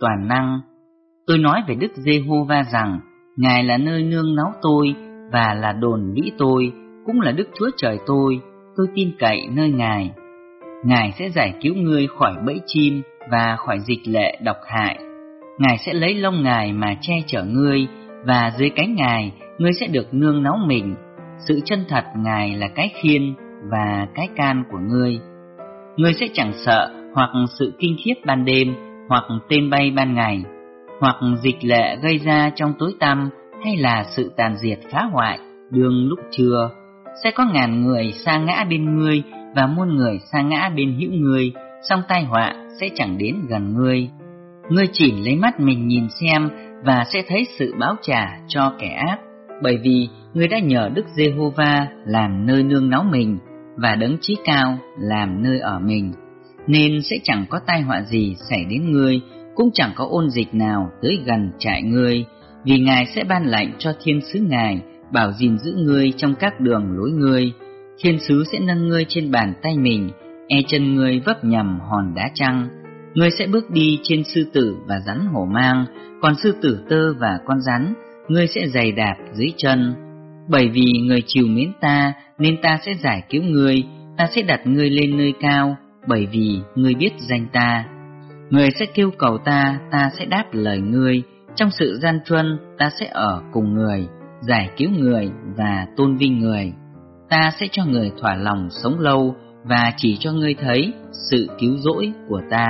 toàn năng. Tôi nói về Đức Giê-hô-va rằng Ngài là nơi nương náu tôi và là đồn lũy tôi, cũng là Đức Chúa Trời tôi tin cậy nơi Ngài. Ngài sẽ giải cứu ngươi khỏi bẫy chim và khỏi dịch lệ độc hại. Ngài sẽ lấy lông Ngài mà che chở ngươi, và dưới cánh Ngài ngươi sẽ được nương náu mình. Sự chân thật Ngài là cái khiên và cái can của ngươi. Ngươi sẽ chẳng sợ hoặc sự kinh khiếp ban đêm, hoặc tên bay ban ngày, hoặc dịch lệ gây ra trong tối tăm, hay là sự tàn diệt phá hoại đương lúc trưa. Sẽ có ngàn người sa ngã bên ngươi và muôn người sa ngã bên hữu ngươi, song tai họa sẽ chẳng đến gần ngươi. Ngươi chỉ lấy mắt mình nhìn xem và sẽ thấy sự báo trả cho kẻ ác, bởi vì ngươi đã nhờ Đức Giê-hô-va làm nơi nương náu mình và Đấng Chí Cao làm nơi ở mình, nên sẽ chẳng có tai họa gì xảy đến ngươi, cũng chẳng có ôn dịch nào tới gần trại ngươi, vì Ngài sẽ ban lệnh cho thiên sứ Ngài bảo gìn giữ ngươi trong các đường lối ngươi. Thiên sứ sẽ nâng ngươi trên bàn tay mình, chân ngươi vấp nhầm hòn đá trăng. Ngươi sẽ bước đi trên sư tử và rắn hổ mang, còn sư tử tơ và con rắn ngươi sẽ giày đạp dưới chân. Bởi vì ngươi trìu mến ta, nên ta sẽ giải cứu ngươi, ta sẽ đặt ngươi lên nơi cao, bởi vì ngươi biết danh ta. Ngươi sẽ kêu cầu ta, ta sẽ đáp lời ngươi. Trong sự gian truân, ta sẽ ở cùng người, giải cứu người và tôn vinh người. Ta sẽ cho người thỏa lòng sống lâu và chỉ cho ngươi thấy sự cứu rỗi của ta.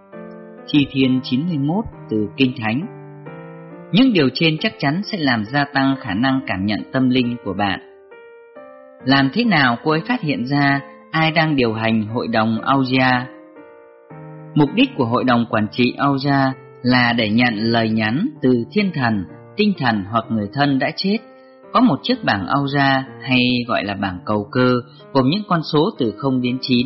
Thi Thiên 91 từ Kinh Thánh. Những điều trên chắc chắn sẽ làm gia tăng khả năng cảm nhận tâm linh của bạn. Làm thế nào cô ấy phát hiện ra ai đang điều hành hội đồng Ouija? Mục đích của hội đồng quản trị Ouija là để nhận lời nhắn từ thiên thần, tinh thần hoặc người thân đã chết. Có một chiếc bảng Ouija, hay gọi là bảng cầu cơ, gồm những con số từ 0 đến 9.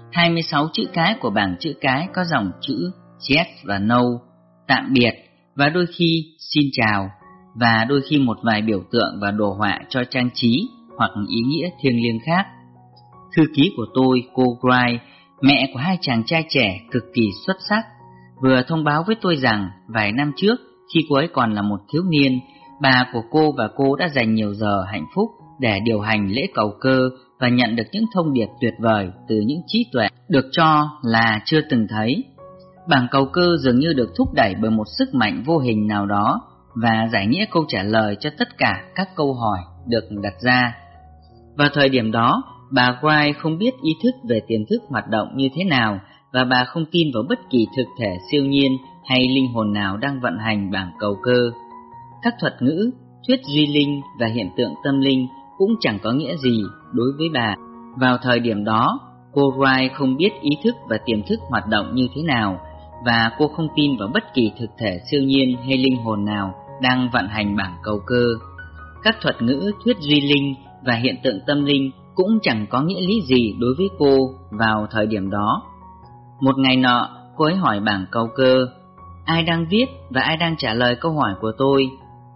26 chữ cái của bảng chữ cái có dòng chữ yes và no, tạm biệt, và đôi khi xin chào, và đôi khi một vài biểu tượng và đồ họa cho trang trí hoặc ý nghĩa thiêng liêng khác. Thư ký của tôi, cô Gray, mẹ của hai chàng trai trẻ cực kỳ xuất sắc, vừa thông báo với tôi rằng vài năm trước, khi cô ấy còn là một thiếu niên, bà của cô và cô đã dành nhiều giờ hạnh phúc để điều hành lễ cầu cơ và nhận được những thông điệp tuyệt vời từ những trí tuệ được cho là chưa từng thấy. Bảng cầu cơ dường như được thúc đẩy bởi một sức mạnh vô hình nào đó và giải nghĩa câu trả lời cho tất cả các câu hỏi được đặt ra. Vào thời điểm đó, bà Gray không biết ý thức về tiềm thức hoạt động như thế nào, và bà không tin vào bất kỳ thực thể siêu nhiên hay linh hồn nào đang vận hành bảng cầu cơ. Các thuật ngữ, thuyết duy linh và hiện tượng tâm linh cũng chẳng có nghĩa gì đối với bà. Vào thời điểm đó, cô Gray không biết ý thức và tiềm thức hoạt động như thế nào, và cô không tin vào bất kỳ thực thể siêu nhiên hay linh hồn nào đang vận hành bảng cầu cơ. Các thuật ngữ, thuyết duy linh và hiện tượng tâm linh cũng chẳng có nghĩa lý gì đối với cô vào thời điểm đó. Một ngày nọ, cô ấy hỏi bảng cầu cơ: ai đang viết và ai đang trả lời câu hỏi của tôi?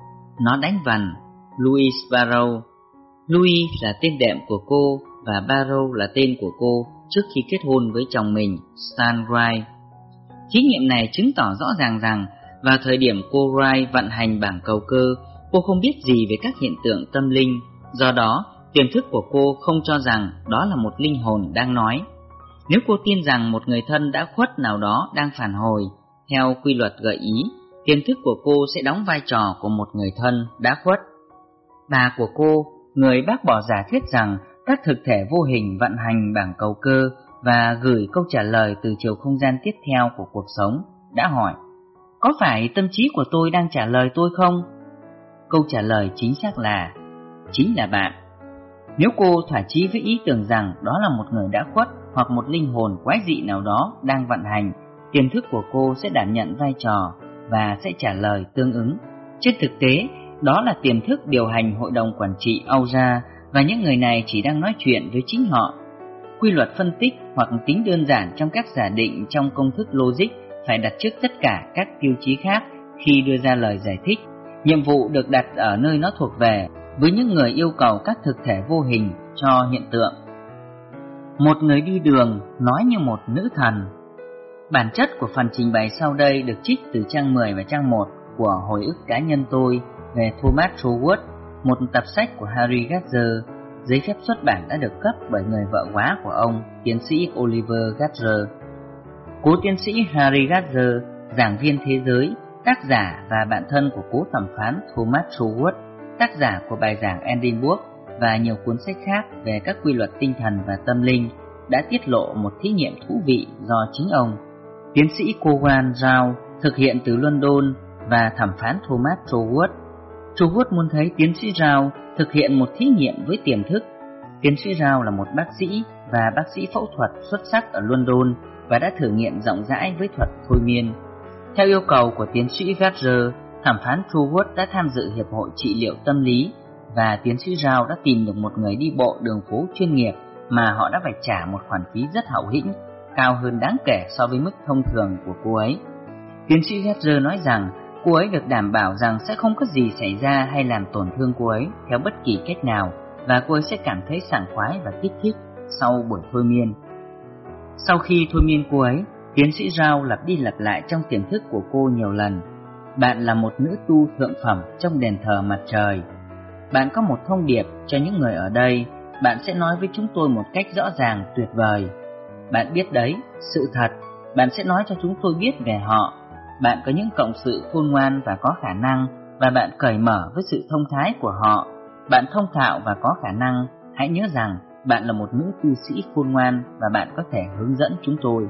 Nó đánh vần: Louis Barrow. Louis là tên đệm của cô và Barrow là tên của cô trước khi kết hôn với chồng mình, Stan Gray. Thí nghiệm này chứng tỏ rõ ràng rằng vào thời điểm cô Gray vận hành bảng cầu cơ, cô không biết gì về các hiện tượng tâm linh. Do đó, tiềm thức của cô không cho rằng đó là một linh hồn đang nói. Nếu cô tin rằng một người thân đã khuất nào đó đang phản hồi, theo quy luật gợi ý, tiềm thức của cô sẽ đóng vai trò của một người thân đã khuất. Bà của cô, người bác bỏ giả thuyết rằng các thực thể vô hình vận hành bảng cầu cơ và gửi câu trả lời từ chiều không gian tiếp theo của cuộc sống, đã hỏi: có phải tâm trí của tôi đang trả lời tôi không? Câu trả lời chính xác là: chính là bạn. Nếu cô thỏa chí với ý tưởng rằng đó là một người đã khuất hoặc một linh hồn quái dị nào đó đang vận hành, tiềm thức của cô sẽ đảm nhận vai trò và sẽ trả lời tương ứng. Trên thực tế, đó là tiềm thức điều hành hội đồng quản trị Ouija, và những người này chỉ đang nói chuyện với chính họ. Quy luật phân tích hoặc tính đơn giản trong các giả định trong công thức logic phải đặt trước tất cả các tiêu chí khác khi đưa ra lời giải thích. Nhiệm vụ được đặt ở nơi nó thuộc về, với những người yêu cầu các thực thể vô hình cho hiện tượng. Một người đi đường nói như một nữ thần. Bản chất của phần trình bày sau đây được trích từ trang 10 và trang 1 của Hồi ức cá nhân tôi về Thomas Troward, một tập sách của Harry Gardner. Giấy phép xuất bản đã được cấp bởi người vợ quá của ông, tiến sĩ Oliver Gardner. Cố tiến sĩ Harry Gardner, giảng viên thế giới, tác giả và bạn thân của cố thẩm phán Thomas Troward, tác giả của bài giảng Edinburgh và nhiều cuốn sách khác về các quy luật tinh thần và tâm linh, đã tiết lộ một thí nghiệm thú vị do chính ông, tiến sĩ Cowan Rao, thực hiện từ London và thẩm phán Thomas Troward. Troward muốn thấy tiến sĩ Rao thực hiện một thí nghiệm với tiềm thức. Tiến sĩ Rao là một bác sĩ và bác sĩ phẫu thuật xuất sắc ở London và đã thử nghiệm rộng rãi với thuật thôi miên. Theo yêu cầu của tiến sĩ Gardner, thẩm phán Troward đã tham dự hiệp hội trị liệu tâm lý và tiến sĩ Rao đã tìm được một người đi bộ đường phố chuyên nghiệp mà họ đã phải trả một khoản phí rất hậu hĩnh, cao hơn đáng kể so với mức thông thường của cô ấy. Tiến sĩ Gardner nói rằng cô ấy được đảm bảo rằng sẽ không có gì xảy ra hay làm tổn thương cô ấy theo bất kỳ cách nào, và cô ấy sẽ cảm thấy sảng khoái và kích thích sau buổi thôi miên. Sau khi thôi miên cô ấy, tiến sĩ Rao lặp đi lặp lại trong tiềm thức của cô nhiều lần: bạn là một nữ tu thượng phẩm trong đền thờ mặt trời. Bạn có một thông điệp cho những người ở đây, bạn sẽ nói với chúng tôi một cách rõ ràng tuyệt vời. Bạn biết đấy, sự thật, bạn sẽ nói cho chúng tôi biết về họ. Bạn có những cộng sự khôn ngoan và có khả năng, và bạn cởi mở với sự thông thái của họ. Bạn thông thạo và có khả năng. Hãy nhớ rằng bạn là một nữ tu sĩ khôn ngoan và bạn có thể hướng dẫn chúng tôi.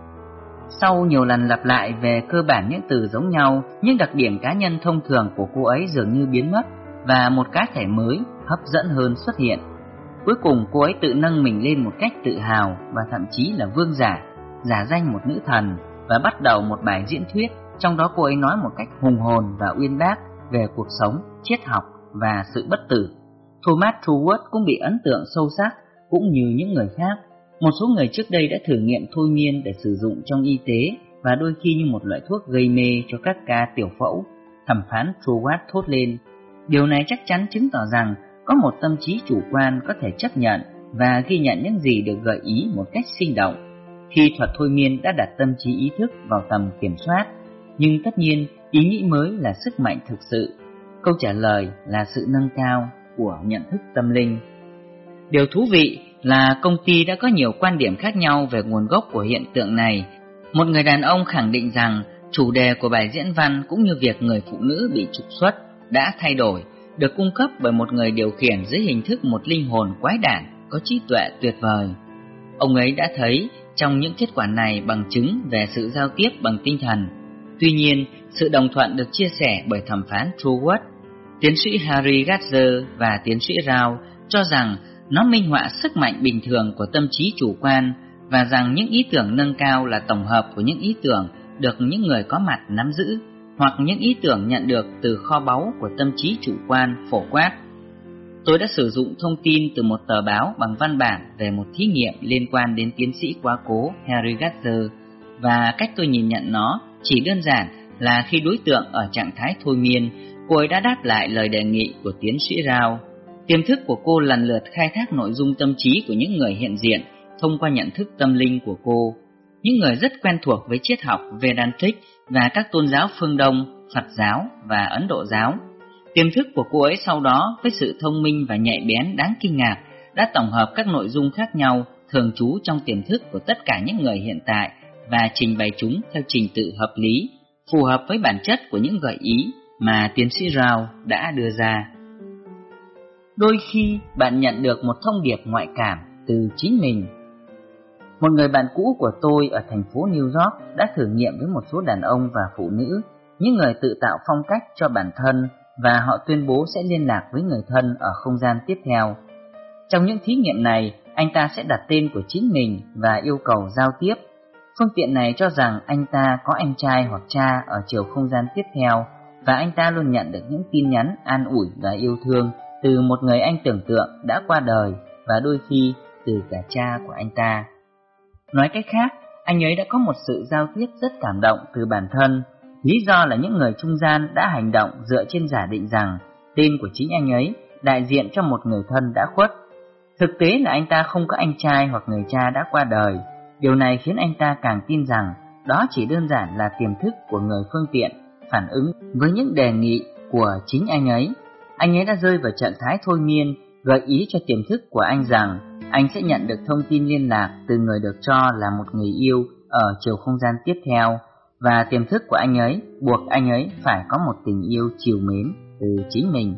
Sau nhiều lần lặp lại về cơ bản những từ giống nhau, những đặc điểm cá nhân thông thường của cô ấy dường như biến mất và một cá thể mới, hấp dẫn hơn xuất hiện. Cuối cùng cô ấy tự nâng mình lên một cách tự hào và thậm chí là vương giả, giả danh một nữ thần và bắt đầu một bài diễn thuyết, trong đó cô ấy nói một cách hùng hồn và uyên bác về cuộc sống, triết học và sự bất tử. Thomas Troward cũng bị ấn tượng sâu sắc, cũng như những người khác. Một số người trước đây đã thử nghiệm thôi miên để sử dụng trong y tế và đôi khi như một loại thuốc gây mê cho các ca tiểu phẫu. Thẩm phán Troward thốt lên: điều này chắc chắn chứng tỏ rằng có một tâm trí chủ quan có thể chấp nhận và ghi nhận những gì được gợi ý một cách sinh động. Khi thuật thôi miên đã đặt tâm trí ý thức vào tầm kiểm soát, nhưng tất nhiên ý nghĩ mới là sức mạnh thực sự. Câu trả lời là sự nâng cao của nhận thức tâm linh. Điều thú vị là công ty đã có nhiều quan điểm khác nhau về nguồn gốc của hiện tượng này. Một người đàn ông khẳng định rằng chủ đề của bài diễn văn cũng như việc người phụ nữ bị trục xuất đã thay đổi, được cung cấp bởi một người điều khiển dưới hình thức một linh hồn quái đản có trí tuệ tuyệt vời. Ông ấy đã thấy trong những kết quả này bằng chứng về sự giao tiếp bằng tinh thần. Tuy nhiên, sự đồng thuận được chia sẻ bởi thẩm phán Troward, tiến sĩ Harry Gardner và tiến sĩ Rao cho rằng nó minh họa sức mạnh bình thường của tâm trí chủ quan và rằng những ý tưởng nâng cao là tổng hợp của những ý tưởng được những người có mặt nắm giữ hoặc những ý tưởng nhận được từ kho báu của tâm trí chủ quan phổ quát. Tôi đã sử dụng thông tin từ một tờ báo bằng văn bản về một thí nghiệm liên quan đến tiến sĩ quá cố Harry Gardner, và cách tôi nhìn nhận nó chỉ đơn giản là khi đối tượng ở trạng thái thôi miên, cô ấy đã đáp lại lời đề nghị của tiến sĩ Rao. Tiềm thức của cô lần lượt khai thác nội dung tâm trí của những người hiện diện thông qua nhận thức tâm linh của cô. Những người rất quen thuộc với triết học Vedantic và các tôn giáo phương Đông, Phật giáo và Ấn Độ giáo. Tiềm thức của cô ấy sau đó, với sự thông minh và nhạy bén đáng kinh ngạc, đã tổng hợp các nội dung khác nhau thường trú trong tiềm thức của tất cả những người hiện tại và trình bày chúng theo trình tự hợp lý, phù hợp với bản chất của những gợi ý mà tiến sĩ Rao đã đưa ra. Đôi khi bạn nhận được một thông điệp ngoại cảm từ chính mình. Một người bạn cũ của tôi ở thành phố New York đã thử nghiệm với một số đàn ông và phụ nữ, những người tự tạo phong cách cho bản thân, và họ tuyên bố sẽ liên lạc với người thân ở không gian tiếp theo. Trong những thí nghiệm này, anh ta sẽ đặt tên của chính mình và yêu cầu giao tiếp. Phương tiện này cho rằng anh ta có anh trai hoặc cha ở chiều không gian tiếp theo, và anh ta luôn nhận được những tin nhắn an ủi và yêu thương từ một người anh tưởng tượng đã qua đời, và đôi khi từ cả cha của anh ta. Nói cách khác, anh ấy đã có một sự giao tiếp rất cảm động từ bản thân. Lý do là những người trung gian đã hành động dựa trên giả định rằng tên của chính anh ấy đại diện cho một người thân đã khuất. Thực tế là anh ta không có anh trai hoặc người cha đã qua đời. Điều này khiến anh ta càng tin rằng đó chỉ đơn giản là tiềm thức của người phương tiện phản ứng với những đề nghị của chính anh ấy. Anh ấy đã rơi vào trạng thái thôi miên, gợi ý cho tiềm thức của anh rằng anh sẽ nhận được thông tin liên lạc từ người được cho là một người yêu ở chiều không gian tiếp theo, và tiềm thức của anh ấy buộc anh ấy phải có một tình yêu trìu mến từ chính mình.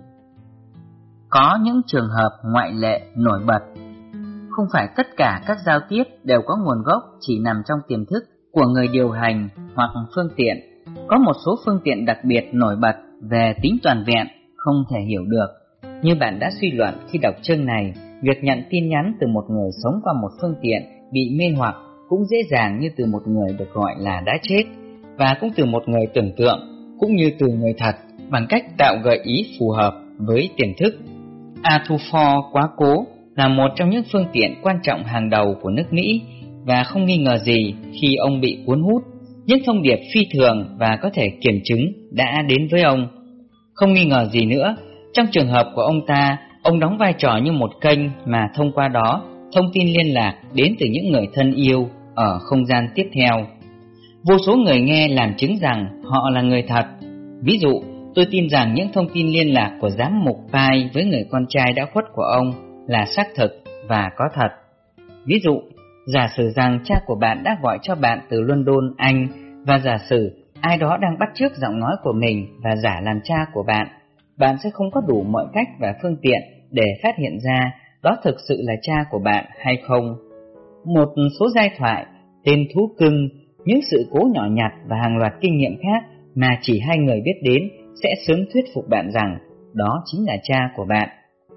Có những trường hợp ngoại lệ nổi bật. Không phải tất cả các giao tiếp đều có nguồn gốc chỉ nằm trong tiềm thức của người điều hành hoặc phương tiện. Có một số phương tiện đặc biệt nổi bật về tính toàn vẹn không thể hiểu được. Như bạn đã suy luận khi đọc chương này, việc nhận tin nhắn từ một người sống qua một phương tiện bị mê hoặc cũng dễ dàng như từ một người được gọi là đã chết, và cũng từ một người tưởng tượng, cũng như từ người thật, bằng cách tạo gợi ý phù hợp với tiềm thức. Arthur quá cố là một trong những phương tiện quan trọng hàng đầu của nước Mỹ, và không nghi ngờ gì khi ông bị cuốn hút, những thông điệp phi thường và có thể kiểm chứng đã đến với ông. Không nghi ngờ gì nữa, trong trường hợp của ông ta, ông đóng vai trò như một kênh mà thông qua đó thông tin liên lạc đến từ những người thân yêu ở không gian tiếp theo. Vô số người nghe làm chứng rằng họ là người thật. Ví dụ, tôi tin rằng những thông tin liên lạc của giám mục Pai với người con trai đã khuất của ông là xác thực và có thật. Ví dụ, giả sử rằng cha của bạn đã gọi cho bạn từ London, Anh, và giả sử ai đó đang bắt chước giọng nói của mình và giả làm cha của bạn, bạn sẽ không có đủ mọi cách và phương tiện để phát hiện ra đó thực sự là cha của bạn hay không. Một số giai thoại, tên thú cưng, những sự cố nhỏ nhặt và hàng loạt kinh nghiệm khác mà chỉ hai người biết đến sẽ sớm thuyết phục bạn rằng đó chính là cha của bạn.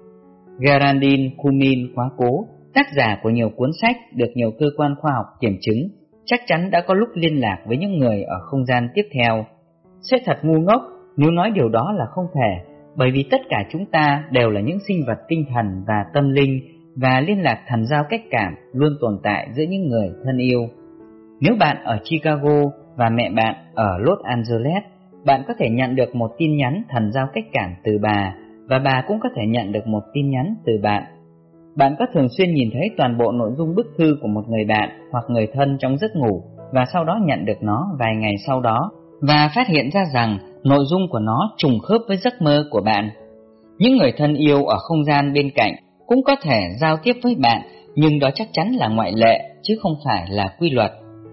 Geraldine Cumming quá cố, tác giả của nhiều cuốn sách được nhiều cơ quan khoa học kiểm chứng, chắc chắn đã có lúc liên lạc với những người ở không gian tiếp theo. Sẽ thật ngu ngốc nếu nói điều đó là không thể, bởi vì tất cả chúng ta đều là những sinh vật tinh thần và tâm linh, và liên lạc thần giao cách cảm luôn tồn tại giữa những người thân yêu. Nếu bạn ở Chicago và mẹ bạn ở Los Angeles, bạn có thể nhận được một tin nhắn thần giao cách cảm từ bà, và bà cũng có thể nhận được một tin nhắn từ bạn. Bạn có thường xuyên nhìn thấy toàn bộ nội dung bức thư của một người bạn hoặc người thân trong giấc ngủ, và sau đó nhận được nó vài ngày sau đó, và phát hiện ra rằng nội dung của nó trùng khớp với giấc mơ của bạn. Những người thân yêu ở không gian bên cạnh cũng có thể giao tiếp với bạn, nhưng đó chắc chắn là ngoại lệ chứ không phải là quy luật.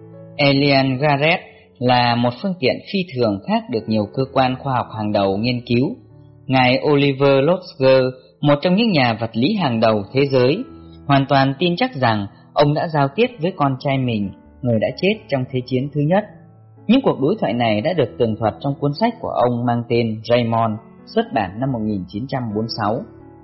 Elian Garrett là một phương tiện phi thường khác được nhiều cơ quan khoa học hàng đầu nghiên cứu. Ngài Oliver Lotger, một trong những nhà vật lý hàng đầu thế giới, hoàn toàn tin chắc rằng ông đã giao tiếp với con trai mình, người đã chết trong Thế chiến thứ nhất. Những cuộc đối thoại này đã được tường thuật trong cuốn sách của ông mang tên Raymond, xuất bản năm 1946.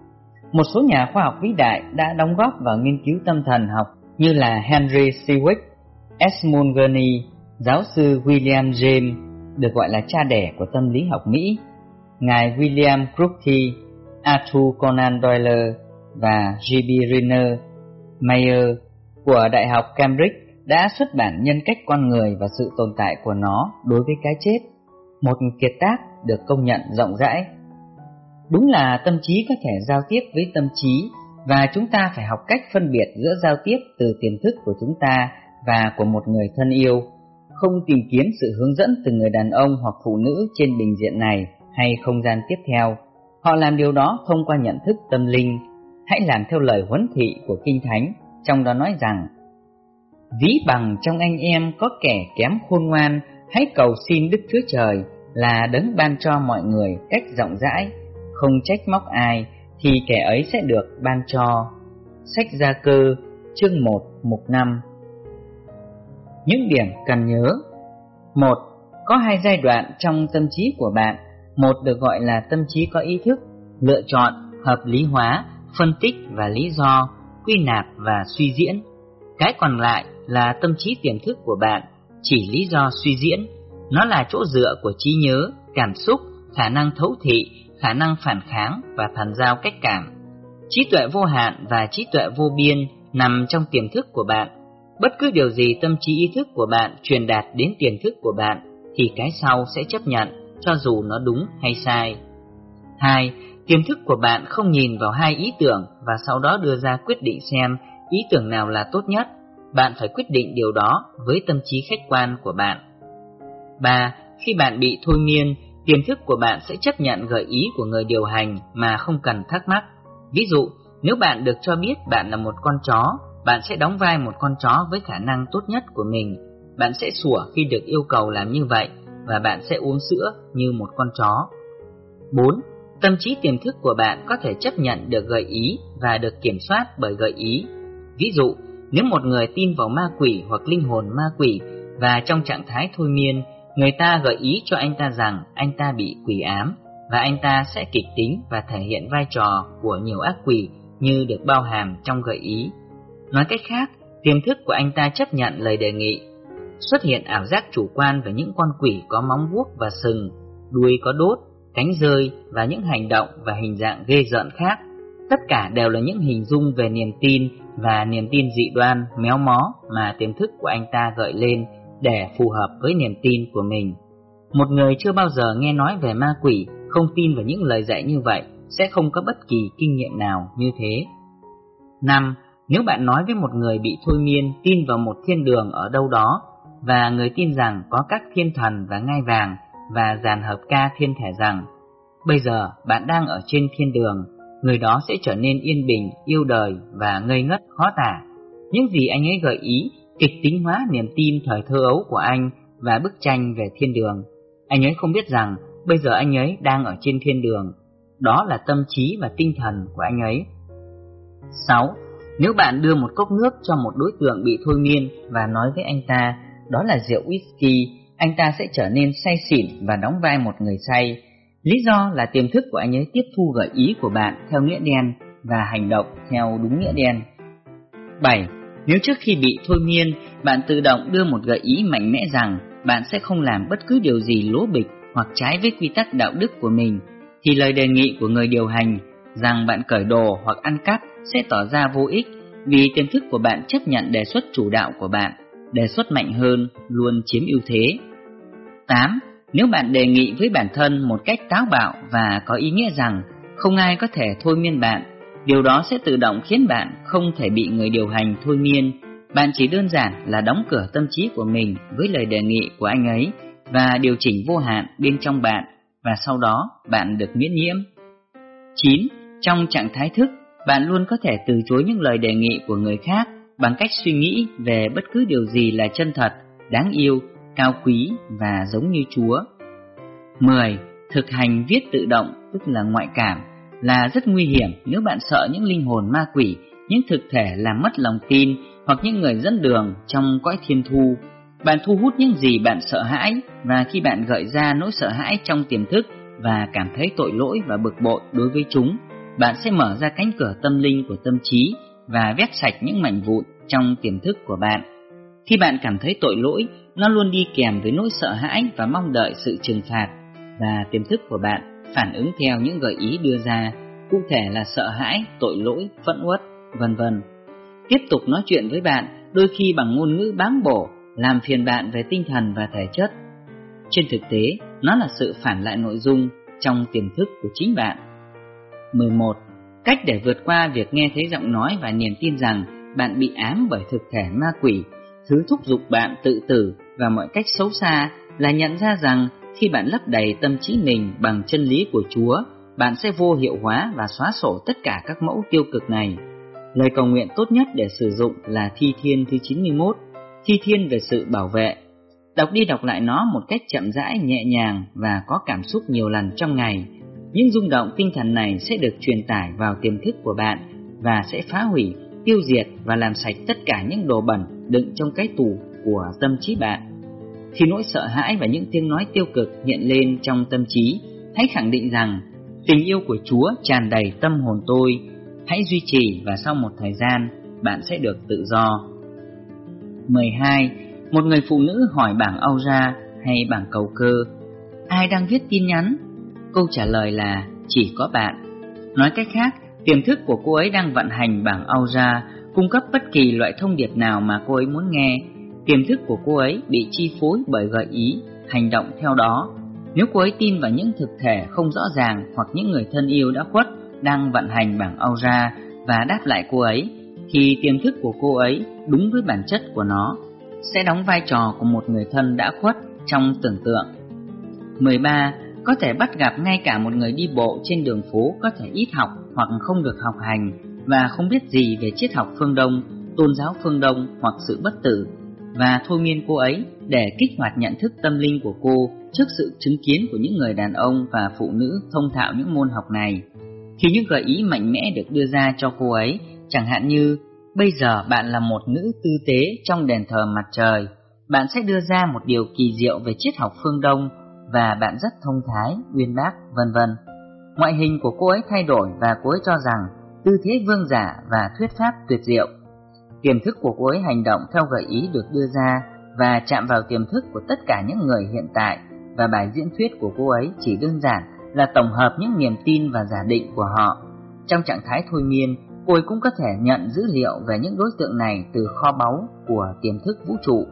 Một số nhà khoa học vĩ đại đã đóng góp vào nghiên cứu tâm thần học như là Henry Seward, Edmund Gurney, giáo sư William James, được gọi là cha đẻ của tâm lý học Mỹ, ngài William Crookes, Arthur Conan Doyle và J.B. Riner Mayer của Đại học Cambridge đã xuất bản Nhân cách con người và sự tồn tại của nó đối với cái chết, một kiệt tác được công nhận rộng rãi. Đúng là tâm trí có thể giao tiếp với tâm trí, và chúng ta phải học cách phân biệt giữa giao tiếp từ tiềm thức của chúng ta và của một người thân yêu, không tìm kiếm sự hướng dẫn từ người đàn ông hoặc phụ nữ trên bình diện này hay không gian tiếp theo. Họ làm điều đó thông qua nhận thức tâm linh. Hãy làm theo lời huấn thị của Kinh Thánh, trong đó nói rằng: ví bằng trong anh em có kẻ kém khôn ngoan, hãy cầu xin Đức Chúa Trời là đấng ban cho mọi người cách rộng rãi, không trách móc ai, thì kẻ ấy sẽ được ban cho. Sách Gia Cơ, chương 1, mục 5. Những điểm cần nhớ. 1. Có hai giai đoạn trong tâm trí của bạn. Một được gọi là tâm trí có ý thức, lựa chọn, hợp lý hóa, phân tích và lý do, quy nạp và suy diễn. Cái còn lại là tâm trí tiềm thức của bạn, chỉ lý do suy diễn. Nó là chỗ dựa của trí nhớ, cảm xúc, khả năng thấu thị, khả năng phản kháng và thần giao cách cảm. Trí tuệ vô hạn và trí tuệ vô biên nằm trong tiềm thức của bạn. Bất cứ điều gì tâm trí ý thức của bạn truyền đạt đến tiềm thức của bạn thì cái sau sẽ chấp nhận, cho dù nó đúng hay sai. 2. Tiềm thức của bạn không nhìn vào hai ý tưởng và sau đó đưa ra quyết định xem ý tưởng nào là tốt nhất. bạn phải quyết định điều đó với tâm trí khách quan của bạn. 3. Khi bạn bị thôi miên, tiềm thức của bạn sẽ chấp nhận gợi ý của người điều hành mà không cần thắc mắc. Ví dụ, nếu bạn được cho biết bạn là một con chó, bạn sẽ đóng vai một con chó với khả năng tốt nhất của mình. Bạn sẽ sủa khi được yêu cầu làm như vậy, và bạn sẽ uống sữa như một con chó. 4. Tâm trí tiềm thức của bạn có thể chấp nhận được gợi ý và được kiểm soát bởi gợi ý. Ví dụ, nếu một người tin vào ma quỷ hoặc linh hồn ma quỷ và trong trạng thái thôi miên, người ta gợi ý cho anh ta rằng anh ta bị quỷ ám, và anh ta sẽ kịch tính và thể hiện vai trò của nhiều ác quỷ như được bao hàm trong gợi ý. Nói cách khác, tiềm thức của anh ta chấp nhận lời đề nghị. Xuất hiện ảo giác chủ quan về những con quỷ có móng vuốt và sừng, đuôi có đốt, cánh rơi và những hành động và hình dạng ghê rợn khác. Tất cả đều là những hình dung về niềm tin và niềm tin dị đoan, méo mó mà tiềm thức của anh ta gợi lên để phù hợp với niềm tin của mình. Một người chưa bao giờ nghe nói về ma quỷ, không tin vào những lời dạy như vậy, sẽ không có bất kỳ kinh nghiệm nào như thế. 5. Nếu bạn nói với một người bị thôi miên tin vào một thiên đường ở đâu đó, và người tin rằng có các thiên thần và ngai vàng, và dàn hợp ca thiên thể rằng bây giờ bạn đang ở trên thiên đường, người đó sẽ trở nên yên bình, yêu đời và ngây ngất khó tả. Những gì anh ấy gợi ý kịch tính hóa niềm tin thời thơ ấu của anh và bức tranh về thiên đường. Anh ấy không biết rằng bây giờ anh ấy đang ở trên thiên đường. Đó là tâm trí và tinh thần của anh ấy. 6. Nếu bạn đưa một cốc nước cho một đối tượng bị thôi miên và nói với anh ta đó là rượu whisky, anh ta sẽ trở nên say xỉn và đóng vai một người say. Lý do là tiềm thức của anh ấy tiếp thu gợi ý của bạn theo nghĩa đen và hành động theo đúng nghĩa đen. 7. Nếu trước khi bị thôi miên, bạn tự động đưa một gợi ý mạnh mẽ rằng bạn sẽ không làm bất cứ điều gì lố bịch hoặc trái với quy tắc đạo đức của mình, thì lời đề nghị của người điều hành rằng bạn cởi đồ hoặc ăn cắp sẽ tỏ ra vô ích, vì tiềm thức của bạn chấp nhận đề xuất chủ đạo của bạn. Đề xuất mạnh hơn luôn chiếm ưu thế. 8. Nếu bạn đề nghị với bản thân một cách táo bạo và có ý nghĩa rằng không ai có thể thôi miên bạn, điều đó sẽ tự động khiến bạn không thể bị người điều hành thôi miên. Bạn chỉ đơn giản là đóng cửa tâm trí của mình với lời đề nghị của anh ấy và điều chỉnh vô hạn bên trong bạn, và sau đó bạn được miễn nhiễm. 9. Trong trạng thái thức, bạn luôn có thể từ chối những lời đề nghị của người khác bằng cách suy nghĩ về bất cứ điều gì là chân thật, đáng yêu, cao quý và giống như Chúa. 10. Thực hành viết tự động, tức là ngoại cảm, là rất nguy hiểm nếu bạn sợ những linh hồn ma quỷ, những thực thể làm mất lòng tin hoặc những người dẫn đường trong cõi thiên thu. Bạn thu hút những gì bạn sợ hãi, và khi bạn gợi ra nỗi sợ hãi trong tiềm thức và cảm thấy tội lỗi và bực bội đối với chúng, bạn sẽ mở ra cánh cửa tâm linh của tâm trí và vét sạch những mảnh vụn trong tiềm thức của bạn. Khi bạn cảm thấy tội lỗi, nó luôn đi kèm với nỗi sợ hãi và mong đợi sự trừng phạt, và tiềm thức của bạn phản ứng theo những gợi ý đưa ra, cụ thể là sợ hãi, tội lỗi, phẫn uất, vân vân. Tiếp tục nói chuyện với bạn, đôi khi bằng ngôn ngữ báng bổ, làm phiền bạn về tinh thần và thể chất. Trên thực tế, nó là sự phản lại nội dung trong tiềm thức của chính bạn. 11. Cách để vượt qua việc nghe thấy giọng nói và niềm tin rằng bạn bị ám bởi thực thể ma quỷ, thứ thúc giục bạn tự tử và mọi cách xấu xa, là nhận ra rằng khi bạn lấp đầy tâm trí mình bằng chân lý của Chúa, bạn sẽ vô hiệu hóa và xóa sổ tất cả các mẫu tiêu cực này. Lời cầu nguyện tốt nhất để sử dụng là Thi Thiên thứ 91, Thi Thiên về sự bảo vệ. Đọc đi đọc lại nó một cách chậm rãi, nhẹ nhàng và có cảm xúc nhiều lần trong ngày. Những rung động tinh thần này sẽ được truyền tải vào tiềm thức của bạn và sẽ phá hủy, tiêu diệt và làm sạch tất cả những đồ bẩn đựng trong cái tủ của tâm trí bạn. Khi nỗi sợ hãi và những tiếng nói tiêu cực hiện lên trong tâm trí, hãy khẳng định rằng tình yêu của Chúa tràn đầy tâm hồn tôi. Hãy duy trì và sau một thời gian, bạn sẽ được tự do. 12. Một người phụ nữ hỏi bảng Aura hay bảng cầu cơ: ai đang viết tin nhắn? Câu trả lời là chỉ có bạn. Nói cách khác, tiềm thức của cô ấy đang vận hành bảng Aura, cung cấp bất kỳ loại thông điệp nào mà cô ấy muốn nghe. Tiềm thức của cô ấy bị chi phối bởi gợi ý, hành động theo đó. Nếu cô ấy tin vào những thực thể không rõ ràng hoặc những người thân yêu đã khuất đang vận hành bảng Aura và đáp lại cô ấy, thì tiềm thức của cô ấy đúng với bản chất của nó sẽ đóng vai trò của một người thân đã khuất trong tưởng tượng. 13. Có thể bắt gặp ngay cả một người đi bộ trên đường phố có thể ít học hoặc không được học hành và không biết gì về triết học phương Đông, tôn giáo phương Đông hoặc sự bất tử, và thôi miên cô ấy để kích hoạt nhận thức tâm linh của cô trước sự chứng kiến của những người đàn ông và phụ nữ thông thạo những môn học này. Khi những gợi ý mạnh mẽ được đưa ra cho cô ấy, chẳng hạn như bây giờ bạn là một nữ tư tế trong đền thờ mặt trời, bạn sẽ đưa ra một điều kỳ diệu về triết học phương Đông và bạn rất thông thái, uyên bác, vân vân. Ngoại hình của cô ấy thay đổi và cô ấy cho rằng tư thế vương giả và thuyết pháp tuyệt diệu. Tiềm thức của cô ấy hành động theo gợi ý được đưa ra và chạm vào tiềm thức của tất cả những người hiện tại, và bài diễn thuyết của cô ấy chỉ đơn giản là tổng hợp những niềm tin và giả định của họ. Trong trạng thái thôi miên, cô ấy cũng có thể nhận dữ liệu về những đối tượng này từ kho báu của tiềm thức vũ trụ.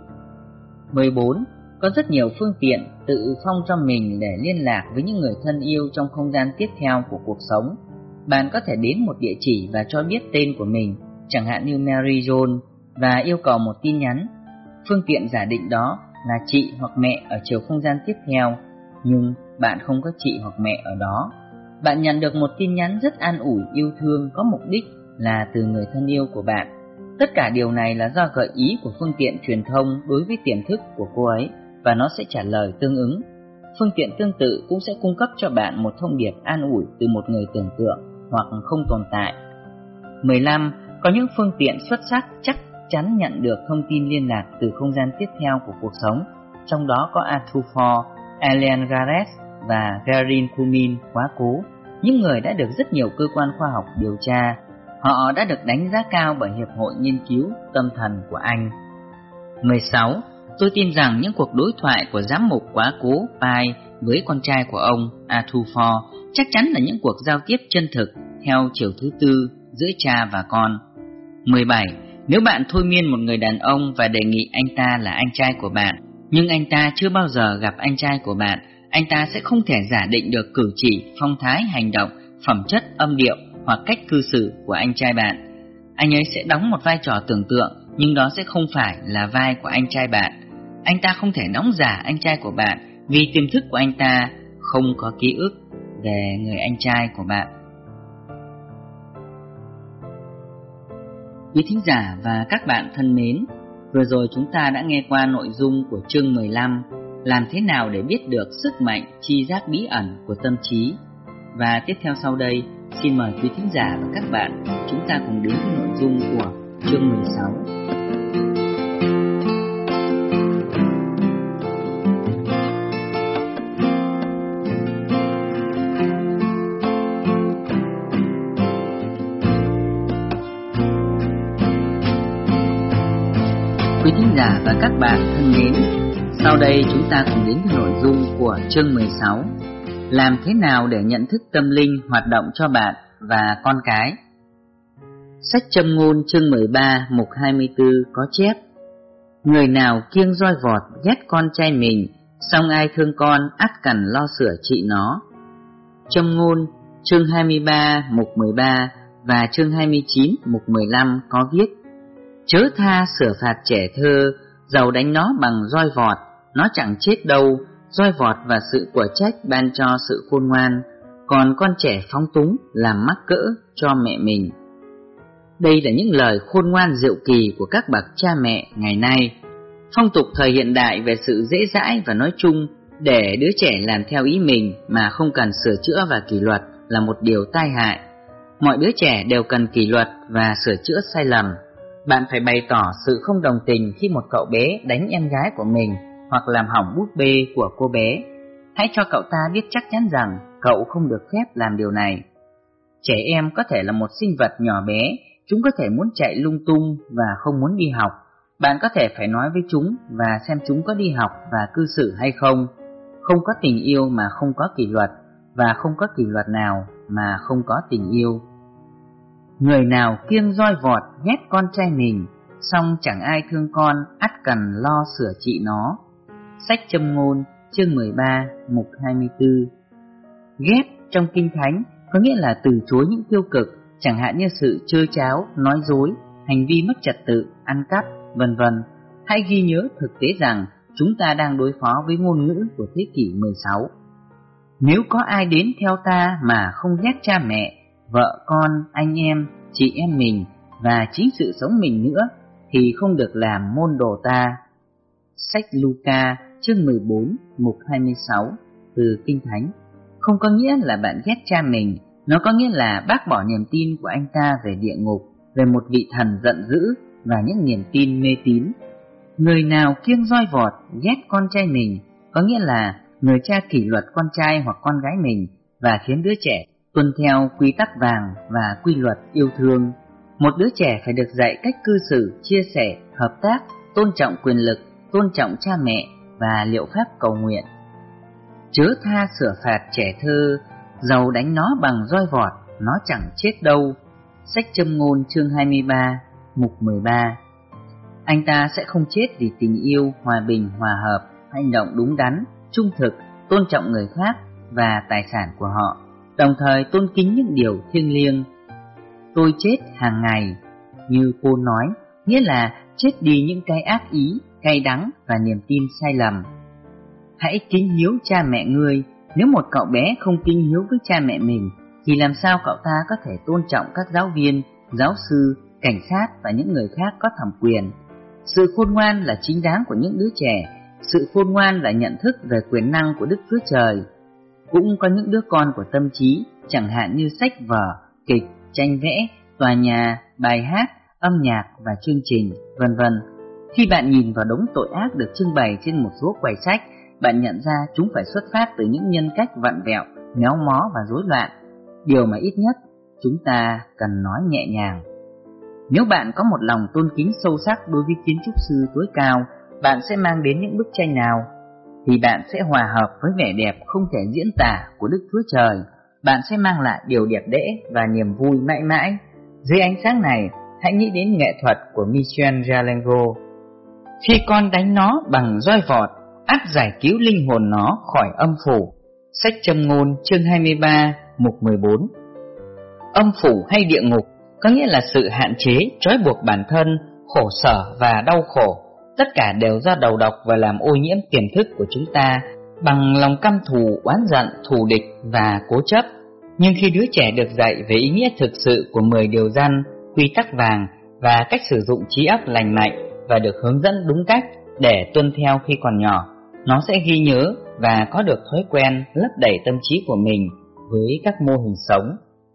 14. Có rất nhiều phương tiện tự phong cho mình để liên lạc với những người thân yêu trong không gian tiếp theo của cuộc sống. Bạn có thể đến một địa chỉ và cho biết tên của mình, chẳng hạn như Mary John, và yêu cầu một tin nhắn. Phương tiện giả định đó là chị hoặc mẹ ở chiều không gian tiếp theo, nhưng bạn không có chị hoặc mẹ ở đó. Bạn nhận được một tin nhắn rất an ủi, yêu thương, có mục đích là từ người thân yêu của bạn. Tất cả điều này là do gợi ý của phương tiện truyền thông đối với tiềm thức của cô ấy, và nó sẽ trả lời tương ứng. Phương tiện tương tự cũng sẽ cung cấp cho bạn một thông điệp an ủi từ một người tưởng tượng hoặc không tồn tại. 15. Có những phương tiện xuất sắc chắc chắn nhận được thông tin liên lạc từ không gian tiếp theo của cuộc sống, trong đó có Arthur Ford, Alan Garrett và Garin Kumin quá cố, những người đã được rất nhiều cơ quan khoa học điều tra. Họ đã được đánh giá cao bởi Hiệp hội Nghiên cứu Tâm thần của Anh. 16. Tôi tin rằng những cuộc đối thoại của giám mục quá cố Pai với con trai của ông, Arthur Ford, chắc chắn là những cuộc giao tiếp chân thực theo chiều thứ tư giữa cha và con. 17. Nếu bạn thôi miên một người đàn ông và đề nghị anh ta là anh trai của bạn, nhưng anh ta chưa bao giờ gặp anh trai của bạn, anh ta sẽ không thể giả định được cử chỉ, phong thái, hành động, phẩm chất, âm điệu hoặc cách cư xử của anh trai bạn. Anh ấy sẽ đóng một vai trò tưởng tượng, nhưng đó sẽ không phải là vai của anh trai bạn. Anh ta không thể đóng giả anh trai của bạn vì tiềm thức của anh ta không có ký ức về người anh trai của bạn. Quý thính giả và các bạn thân mến, vừa rồi chúng ta đã nghe qua nội dung của chương 15, làm thế nào để biết được sức mạnh tri giác bí ẩn của tâm trí. Và tiếp theo sau đây, xin mời quý thính giả và các bạn chúng ta cùng đến với nội dung của chương 16. Quý thính giả và các bạn thân mến, sau đây chúng ta cùng đến với nội dung của chương 16. Làm thế nào để nhận thức tâm linh hoạt động cho bạn và con cái? Sách Châm ngôn chương 13 mục 24 có chép: Người nào kiêng roi vọt ghét con trai mình, song ai thương con ắt cần lo sửa trị nó. Châm ngôn chương 23 mục 13 và chương 29 mục 15 có viết: Chớ tha sửa phạt trẻ thơ, dầu đánh nó bằng roi vọt, nó chẳng chết đâu. Roi vọt và sự của trách ban cho sự khôn ngoan, còn con trẻ phóng túng làm mắc cỡ cho mẹ mình. Đây là những lời khôn ngoan diệu kỳ của các bậc cha mẹ ngày nay. Phong tục thời hiện đại về sự dễ dãi và nói chung để đứa trẻ làm theo ý mình mà không cần sửa chữa và kỷ luật là một điều tai hại. Mọi đứa trẻ đều cần kỷ luật và sửa chữa sai lầm. Bạn phải bày tỏ sự không đồng tình khi một cậu bé đánh em gái của mình hoặc làm hỏng búp bê của cô bé. Hãy cho cậu ta biết chắc chắn rằng cậu không được phép làm điều này. Trẻ em có thể là một sinh vật nhỏ bé, chúng có thể muốn chạy lung tung và không muốn đi học. Bạn có thể phải nói với chúng và xem chúng có đi học và cư xử hay không. Không có tình yêu mà không có kỷ luật, và không có kỷ luật nào mà không có tình yêu. Người nào kiêng roi vọt ghét con trai mình, song chẳng ai thương con ắt cần lo sửa trị nó. Sách Châm ngôn chương 13 mục 24. Ghét trong Kinh Thánh có nghĩa là từ chối những tiêu cực, chẳng hạn như sự trơ tráo, nói dối hành vi mất trật tự, ăn cắp, vân vân. Hãy ghi nhớ thực tế rằng chúng ta đang đối phó với ngôn ngữ của thế kỷ 16. Nếu có ai đến theo ta mà không ghét cha mẹ, vợ con, anh em, chị em mình và chính sự sống mình nữa thì không được làm môn đồ ta. Sách Luca chương 14 mục 26 từ Kinh Thánh. Không có nghĩa là bạn ghét cha mình, nó có nghĩa là bác bỏ niềm tin của anh ta về địa ngục, về một vị thần giận dữ và những niềm tin mê tín. Người nào kiêng roi vọt, ghét con trai mình, có nghĩa là người cha kỷ luật con trai hoặc con gái mình và khiến đứa trẻ tuân theo quy tắc vàng và quy luật yêu thương. Một đứa trẻ phải được dạy cách cư xử, chia sẻ, hợp tác, tôn trọng quyền lực, tôn trọng cha mẹ và liệu pháp cầu nguyện. Chớ tha sửa phạt trẻ thơ, dầu đánh nó bằng roi vọt, nó chẳng chết đâu. Sách Châm ngôn chương 23, mục 13. Anh ta sẽ không chết vì tình yêu, hòa bình, hòa hợp, hành động đúng đắn, trung thực, tôn trọng người khác và tài sản của họ, đồng thời tôn kính những điều thiêng liêng. Tôi chết hàng ngày, như cô nói, nghĩa là chết đi những cái ác ý, cay đắng và niềm tin sai lầm. Hãy kính hiếu cha mẹ ngươi. Nếu một cậu bé không kính hiếu với cha mẹ mình thì làm sao cậu ta có thể tôn trọng các giáo viên, giáo sư, cảnh sát và những người khác có thẩm quyền? Sự khôn ngoan là chính đáng của những đứa trẻ. Sự khôn ngoan là nhận thức về quyền năng của Đức Chúa Trời. Cũng có những đứa con của tâm trí, chẳng hạn như sách vở, kịch, tranh vẽ, tòa nhà, bài hát, âm nhạc và chương trình, vân vân. Khi bạn nhìn vào đống tội ác được trưng bày trên một số quầy sách, bạn nhận ra chúng phải xuất phát từ những nhân cách vặn vẹo, méo mó và rối loạn. Điều mà ít nhất chúng ta cần nói nhẹ nhàng. Nếu bạn có một lòng tôn kính sâu sắc đối với kiến trúc sư tối cao, bạn sẽ mang đến những bức tranh nào? Thì bạn sẽ hòa hợp với vẻ đẹp không thể diễn tả của Đức Chúa Trời. Bạn sẽ mang lại điều đẹp đẽ và niềm vui mãi mãi. Dưới ánh sáng này, hãy nghĩ đến nghệ thuật của Michelangelo. Khi con đánh nó bằng roi vọt, ắt giải cứu linh hồn nó khỏi âm phủ. Sách Châm ngôn chương 23 mục 14. Âm phủ hay địa ngục có nghĩa là sự hạn chế, trói buộc bản thân, khổ sở và đau khổ. Tất cả đều do đầu độc và làm ô nhiễm tiềm thức của chúng ta bằng lòng căm thù, oán giận, thù địch và cố chấp. Nhưng khi đứa trẻ được dạy về ý nghĩa thực sự của 10 điều răn, quy tắc vàng và cách sử dụng trí óc lành mạnh và được hướng dẫn đúng cách để tuân theo khi còn nhỏ, nó sẽ ghi nhớ và có được thói quen lấp đầy tâm trí của mình với các mô hình sống.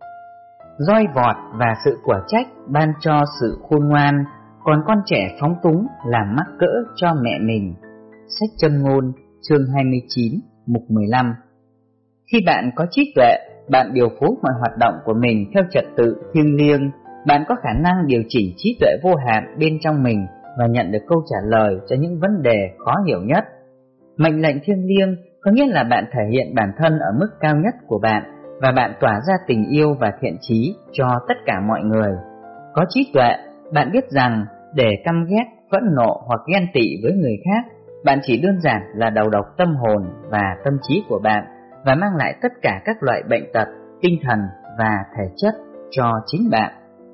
Roi vọt và sự quả trách ban cho sự khôn ngoan, còn con trẻ phóng túng làm mắc cỡ cho mẹ mình. Sách Châm ngôn chương 29 mục 15. Khi bạn có trí tuệ, bạn điều phối mọi hoạt động của mình theo trật tự thiêng liêng. Bạn có khả năng điều chỉnh trí tuệ vô hạn bên trong mình và nhận được câu trả lời cho những vấn đề khó hiểu nhất. Mệnh lệnh thiêng liêng có nghĩa là bạn thể hiện bản thân ở mức cao nhất của bạn và bạn tỏa ra tình yêu và thiện chí cho tất cả mọi người. Có trí tuệ, bạn biết rằng để căm ghét, phẫn nộ hoặc ghen tị với người khác, bạn chỉ đơn giản là đầu độc tâm hồn và tâm trí của bạn và mang lại tất cả các loại bệnh tật, tinh thần và thể chất cho chính bạn.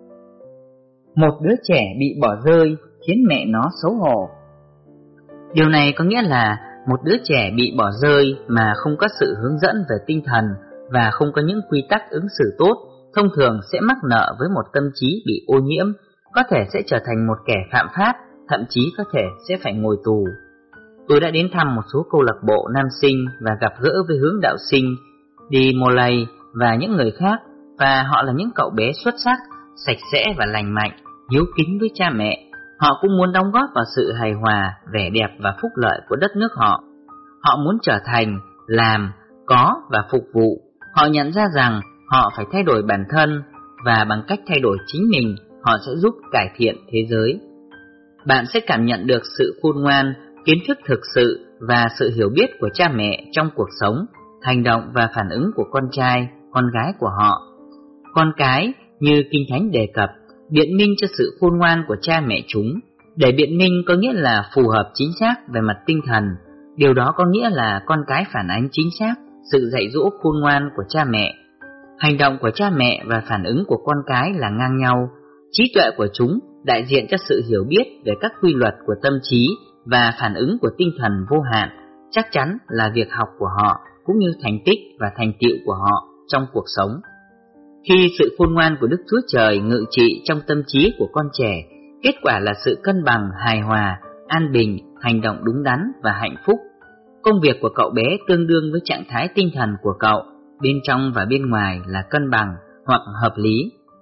Một đứa trẻ bị bỏ rơi khiến mẹ nó xấu hổ. Điều này có nghĩa là một đứa trẻ bị bỏ rơi mà không có sự hướng dẫn về tinh thần và không có những quy tắc ứng xử tốt, thông thường sẽ mắc nợ với một tâm trí bị ô nhiễm, có thể sẽ trở thành một kẻ phạm pháp, thậm chí có thể sẽ phải ngồi tù. Tôi đã đến thăm một số câu lạc bộ nam sinh và gặp gỡ với hướng đạo sinh, Di Molay và những người khác, và họ là những cậu bé xuất sắc, sạch sẽ và lành mạnh, hiếu kính với cha mẹ. Họ cũng muốn đóng góp vào sự hài hòa, vẻ đẹp và phúc lợi của đất nước họ. Họ muốn trở thành, làm, có và phục vụ. Họ nhận ra rằng họ phải thay đổi bản thân và bằng cách thay đổi chính mình, họ sẽ giúp cải thiện thế giới. Bạn sẽ cảm nhận được sự khôn ngoan, kiến thức thực sự và sự hiểu biết của cha mẹ trong cuộc sống, hành động và phản ứng của con trai, con gái của họ. Con cái, như Kinh Thánh đề cập, biện minh cho sự khôn ngoan của cha mẹ chúng. Để biện minh có nghĩa là phù hợp chính xác về mặt tinh thần. Điều đó có nghĩa là con cái phản ánh chính xác sự dạy dỗ khôn ngoan của cha mẹ. Hành động của cha mẹ và phản ứng của con cái là ngang nhau. Trí tuệ của chúng đại diện cho sự hiểu biết về các quy luật của tâm trí và phản ứng của tinh thần vô hạn, chắc chắn là việc học của họ cũng như thành tích và thành tựu của họ trong cuộc sống. Khi sự khôn ngoan của Đức Chúa Trời ngự trị trong tâm trí của con trẻ, kết quả là sự cân bằng, hài hòa, an bình, hành động đúng đắn và hạnh phúc. Công việc của cậu bé tương đương với trạng thái tinh thần của cậu, bên trong và bên ngoài là cân bằng hoặc hợp lý.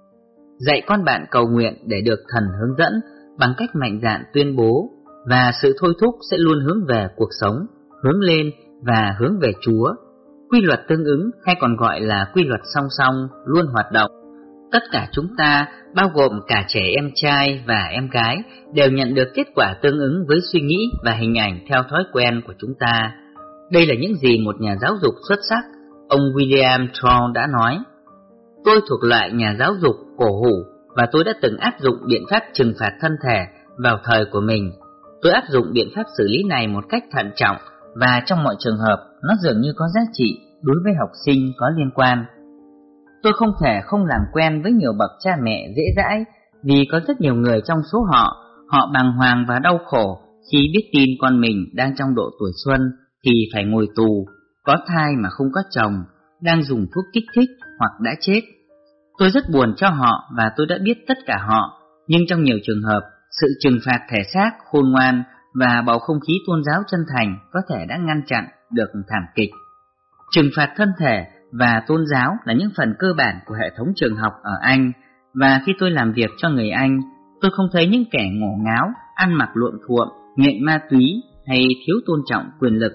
Dạy con bạn cầu nguyện để được thần hướng dẫn bằng cách mạnh dạn tuyên bố, và sự thôi thúc sẽ luôn hướng về cuộc sống, hướng lên và hướng về Chúa. Quy luật tương ứng hay còn gọi là quy luật song song luôn hoạt động. Tất cả chúng ta, bao gồm cả trẻ em trai và em gái, đều nhận được kết quả tương ứng với suy nghĩ và hình ảnh theo thói quen của chúng ta. Đây là những gì một nhà giáo dục xuất sắc, ông William Troll đã nói. Tôi thuộc loại nhà giáo dục cổ hủ và tôi đã từng áp dụng biện pháp trừng phạt thân thể vào thời của mình. Tôi áp dụng biện pháp xử lý này một cách thận trọng và trong mọi trường hợp nó dường như có giá trị đối với học sinh có liên quan. Tôi không thể không làm quen với nhiều bậc cha mẹ dễ dãi vì có rất nhiều người trong số họ bàng hoàng và đau khổ khi biết tin con mình đang trong độ tuổi xuân thì phải ngồi tù, có thai mà không có chồng, đang dùng thuốc kích thích hoặc đã chết. Tôi rất buồn cho họ và tôi đã biết tất cả họ, nhưng trong nhiều trường hợp, sự trừng phạt thể xác, khôn ngoan và bầu không khí tôn giáo chân thành có thể đã ngăn chặn được thảm kịch. Trừng phạt thân thể và tôn giáo là những phần cơ bản của hệ thống trường học ở Anh, và khi tôi làm việc cho người Anh, tôi không thấy những kẻ ngổ ngáo, ăn mặc luộm thuộm, nghiện ma túy hay thiếu tôn trọng quyền lực.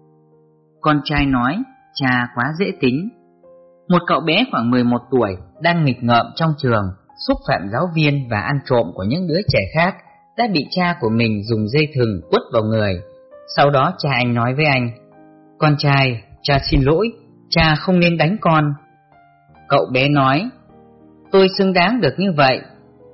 Con trai nói, cha quá dễ tính. Một cậu bé khoảng 11 tuổi đang nghịch ngợm trong trường, xúc phạm giáo viên và ăn trộm của những đứa trẻ khác, đã bị cha của mình dùng dây thừng quất vào người. Sau đó cha anh nói với anh, con trai, cha xin lỗi, cha không nên đánh con. Cậu bé nói, tôi xứng đáng được như vậy.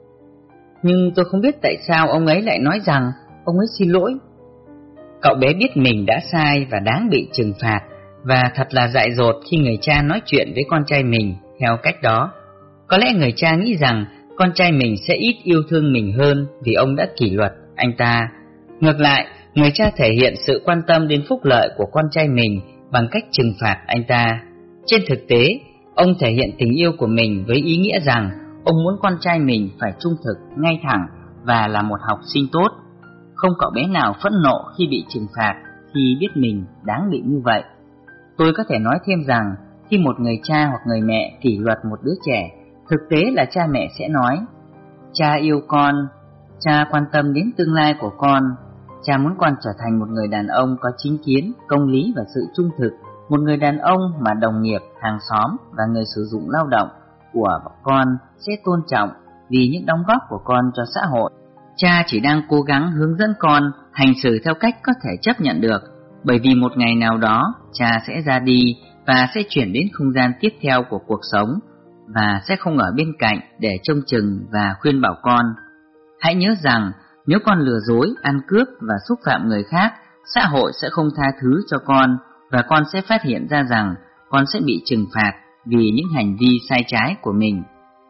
Nhưng tôi không biết tại sao ông ấy lại nói rằng ông ấy xin lỗi. Cậu bé biết mình đã sai và đáng bị trừng phạt, và thật là dại dột khi người cha nói chuyện với con trai mình theo cách đó. Có lẽ người cha nghĩ rằng con trai mình sẽ ít yêu thương mình hơn vì ông đã kỷ luật anh ta. Ngược lại, người cha thể hiện sự quan tâm đến phúc lợi của con trai mình bằng cách trừng phạt anh ta. Trên thực tế, ông thể hiện tình yêu của mình với ý nghĩa rằng ông muốn con trai mình phải trung thực, ngay thẳng và là một học sinh tốt. Không cậu bé nào phẫn nộ khi bị trừng phạt khi biết mình đáng bị như vậy. Tôi có thể nói thêm rằng khi một người cha hoặc người mẹ kỷ luật một đứa trẻ, thực tế là cha mẹ sẽ nói, cha yêu con, cha quan tâm đến tương lai của con, cha muốn con trở thành một người đàn ông có chính kiến, công lý và sự trung thực, một người đàn ông mà đồng nghiệp, hàng xóm và người sử dụng lao động của con sẽ tôn trọng vì những đóng góp của con cho xã hội. Cha chỉ đang cố gắng hướng dẫn con hành xử theo cách có thể chấp nhận được, bởi vì một ngày nào đó cha sẽ ra đi và sẽ chuyển đến không gian tiếp theo của cuộc sống và sẽ không ở bên cạnh để trông chừng và khuyên bảo con. Hãy nhớ rằng nếu con lừa dối, ăn cướp và xúc phạm người khác, xã hội sẽ không tha thứ cho con và con sẽ phát hiện ra rằng con sẽ bị trừng phạt vì những hành vi sai trái của mình.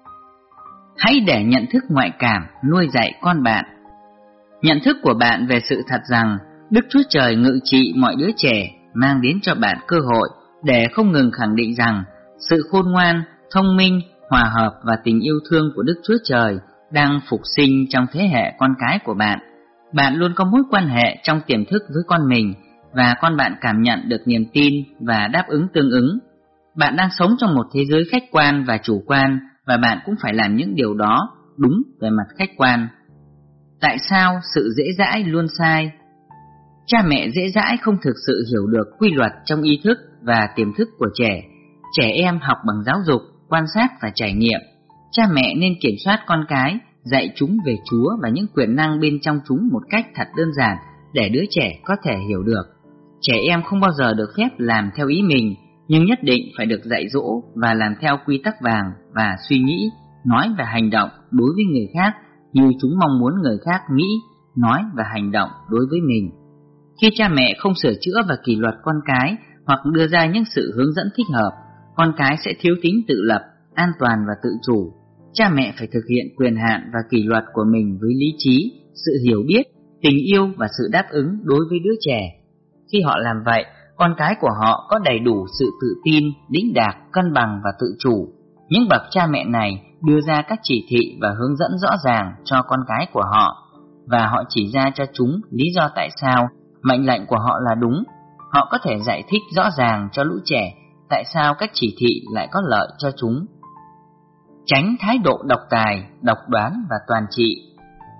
Hãy để nhận thức ngoại cảm nuôi dạy con bạn. Nhận thức của bạn về sự thật rằng Đức Chúa Trời ngự trị mọi đứa trẻ mang đến cho bạn cơ hội để không ngừng khẳng định rằng sự khôn ngoan, thông minh, hòa hợp và tình yêu thương của Đức Chúa Trời đang phục sinh trong thế hệ con cái của bạn. Bạn luôn có mối quan hệ trong tiềm thức với con mình và con bạn cảm nhận được niềm tin và đáp ứng tương ứng. Bạn đang sống trong một thế giới khách quan và chủ quan và bạn cũng phải làm những điều đó đúng về mặt khách quan. Tại sao sự dễ dãi luôn sai? Cha mẹ dễ dãi không thực sự hiểu được quy luật trong ý thức và tiềm thức của trẻ. Trẻ em học bằng giáo dục, quan sát và trải nghiệm. Cha mẹ nên kiểm soát con cái, dạy chúng về Chúa và những quyền năng bên trong chúng một cách thật đơn giản để đứa trẻ có thể hiểu được. Trẻ em không bao giờ được phép làm theo ý mình, nhưng nhất định phải được dạy dỗ và làm theo quy tắc vàng và suy nghĩ, nói và hành động đối với người khác như chúng mong muốn người khác nghĩ, nói và hành động đối với mình. Khi cha mẹ không sửa chữa và kỷ luật con cái hoặc đưa ra những sự hướng dẫn thích hợp, con cái sẽ thiếu tính tự lập, an toàn và tự chủ. cha mẹ phải thực hiện quyền hạn và kỷ luật của mình với lý trí, sự hiểu biết, tình yêu và sự đáp ứng đối với đứa trẻ. Khi họ làm vậy, con cái của họ có đầy đủ sự tự tin, đĩnh đạc, cân bằng và tự chủ. Những bậc cha mẹ này đưa ra các chỉ thị và hướng dẫn rõ ràng cho con cái của họ, và họ chỉ ra cho chúng lý do tại sao mệnh lệnh của họ là đúng. Họ có thể giải thích rõ ràng cho lũ trẻ tại sao các chỉ thị lại có lợi cho chúng. Tránh thái độ độc tài, độc đoán và toàn trị.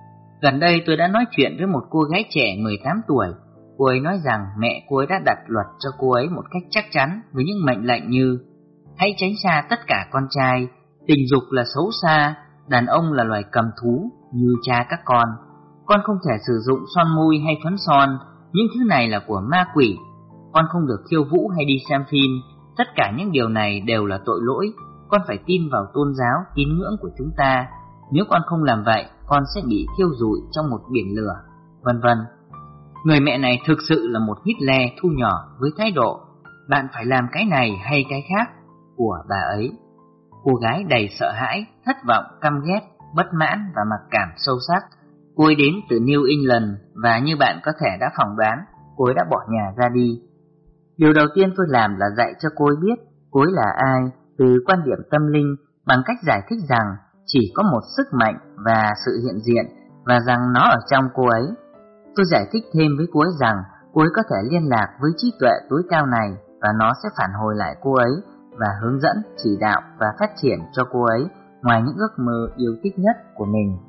Gần đây tôi đã nói chuyện với một cô gái trẻ 18 tuổi. Cô ấy nói rằng mẹ cô ấy đã đặt luật cho cô ấy một cách chắc chắn với những mệnh lệnh như: hãy tránh xa tất cả con trai, tình dục là xấu xa, đàn ông là loài cầm thú như cha các con không thể sử dụng son môi hay phấn son, những thứ này là của ma quỷ, con không được khiêu vũ hay đi xem phim, tất cả những điều này đều là tội lỗi, con phải tin vào tôn giáo, tín ngưỡng của chúng ta, nếu con không làm vậy, con sẽ bị thiêu rụi trong một biển lửa, vân vân. Người mẹ này thực sự là một Hitler thu nhỏ với thái độ bạn phải làm cái này hay cái khác của bà ấy. Cô gái đầy sợ hãi, thất vọng, căm ghét, bất mãn và mặc cảm sâu sắc. Cô ấy đến từ New England và như bạn có thể đã phỏng đoán, cô ấy đã bỏ nhà ra đi. Điều đầu tiên tôi làm là dạy cho cô ấy biết cô ấy là ai từ quan điểm tâm linh, bằng cách giải thích rằng chỉ có một sức mạnh và sự hiện diện và rằng nó ở trong cô ấy. Tôi giải thích thêm với cô ấy rằng cô ấy có thể liên lạc với trí tuệ tối cao này và nó sẽ phản hồi lại cô ấy và hướng dẫn, chỉ đạo và phát triển cho cô ấy ngoài những ước mơ yêu thích nhất của mình.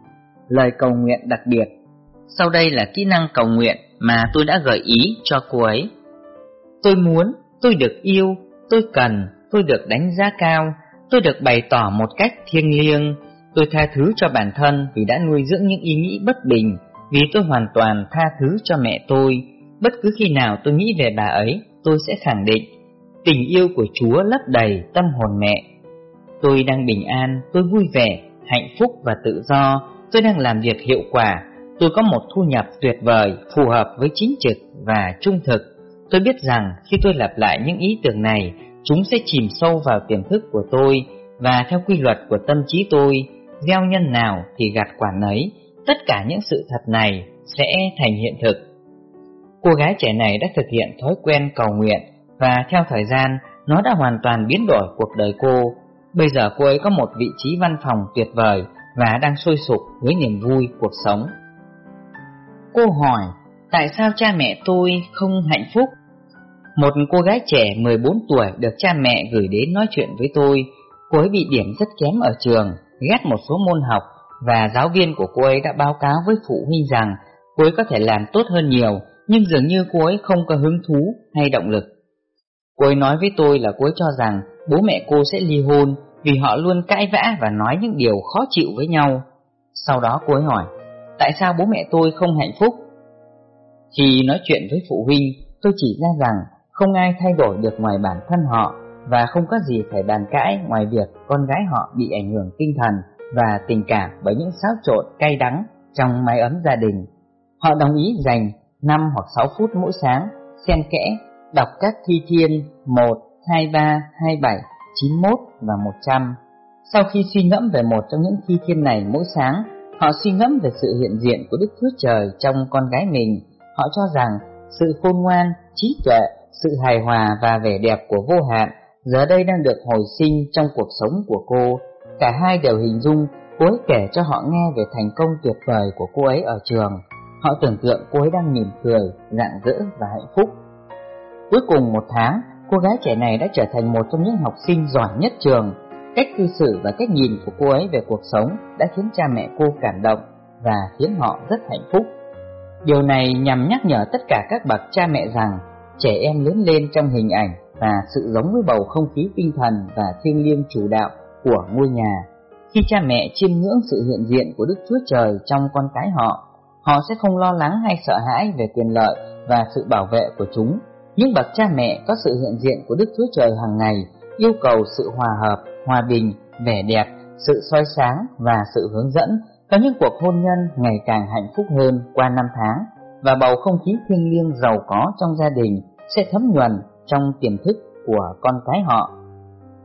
Lời cầu nguyện đặc biệt. Sau đây là kỹ năng cầu nguyện mà tôi đã gợi ý cho cô ấy. Tôi muốn, tôi được yêu, tôi cần, tôi được đánh giá cao, tôi được bày tỏ một cách thiêng liêng. Tôi tha thứ cho bản thân vì đã nuôi dưỡng những ý nghĩ bất bình, vì tôi hoàn toàn tha thứ cho mẹ tôi. Bất cứ khi nào tôi nghĩ về bà ấy, tôi sẽ khẳng định tình yêu của Chúa lấp đầy tâm hồn mẹ. Tôi đang bình an, tôi vui vẻ, hạnh phúc và tự do. Tôi đang làm việc hiệu quả. Tôi có một thu nhập tuyệt vời, phù hợp với chính trực và trung thực. Tôi biết rằng khi tôi lặp lại những ý tưởng này, chúng sẽ chìm sâu vào tiềm thức của tôi, và theo quy luật của tâm trí tôi, gieo nhân nào thì gặt quả nấy. Tất cả những sự thật này sẽ thành hiện thực. Cô gái trẻ này đã thực hiện thói quen cầu nguyện, và theo thời gian, nó đã hoàn toàn biến đổi cuộc đời cô. Bây giờ cô ấy có một vị trí văn phòng tuyệt vời và đang sôi sục với niềm vui cuộc sống. Cô hỏi, tại sao cha mẹ tôi không hạnh phúc? Một cô gái trẻ 14 tuổi được cha mẹ gửi đến nói chuyện với tôi. Cô ấy bị điểm rất kém ở trường, ghét một số môn học, và giáo viên của cô ấy đã báo cáo với phụ huynh rằng cô ấy có thể làm tốt hơn nhiều, nhưng dường như cô ấy không có hứng thú hay động lực. Cô ấy nói với tôi là cô ấy cho rằng bố mẹ cô sẽ ly hôn vì họ luôn cãi vã và nói những điều khó chịu với nhau. Sau đó cô ấy hỏi, tại sao bố mẹ tôi không hạnh phúc? Khi nói chuyện với phụ huynh, tôi chỉ ra rằng không ai thay đổi được ngoài bản thân họ, và không có gì phải bàn cãi ngoài việc con gái họ bị ảnh hưởng tinh thần và tình cảm bởi những xáo trộn cay đắng trong mái ấm gia đình. Họ đồng ý dành 5 hoặc 6 phút mỗi sáng xen kẽ đọc các thi thiên 1, 2, 3, 27, 91 và 100. Sau khi suy ngẫm về một trong những thi thiên này mỗi sáng, họ suy ngẫm về sự hiện diện của Đức Chúa Trời trong con gái mình. Họ cho rằng sự khôn ngoan, trí tuệ, sự hài hòa và vẻ đẹp của vô hạn giờ đây đang được hồi sinh trong cuộc sống của cô. Cả hai đều hình dung cô ấy kể cho họ nghe về thành công tuyệt vời của cô ấy ở trường. Họ tưởng tượng cô ấy đang mỉm cười, rạng rỡ và hạnh phúc. Cuối cùng một tháng, cô gái trẻ này đã trở thành một trong những học sinh giỏi nhất trường. Cách cư xử và cách nhìn của cô ấy về cuộc sống đã khiến cha mẹ cô cảm động và khiến họ rất hạnh phúc. Điều này nhằm nhắc nhở tất cả các bậc cha mẹ rằng trẻ em lớn lên trong hình ảnh và sự giống với bầu không khí tinh thần và thiêng liêng chủ đạo của ngôi nhà. Khi cha mẹ chiêm ngưỡng sự hiện diện của Đức Chúa Trời trong con cái họ, họ sẽ không lo lắng hay sợ hãi về quyền lợi và sự bảo vệ của chúng. Những bậc cha mẹ có sự hiện diện của Đức Chúa Trời hàng ngày yêu cầu sự hòa hợp, hòa bình, vẻ đẹp, sự soi sáng và sự hướng dẫn, có những cuộc hôn nhân ngày càng hạnh phúc hơn qua năm tháng, và bầu không khí thiêng liêng giàu có trong gia đình sẽ thấm nhuần trong tiềm thức của con cái họ.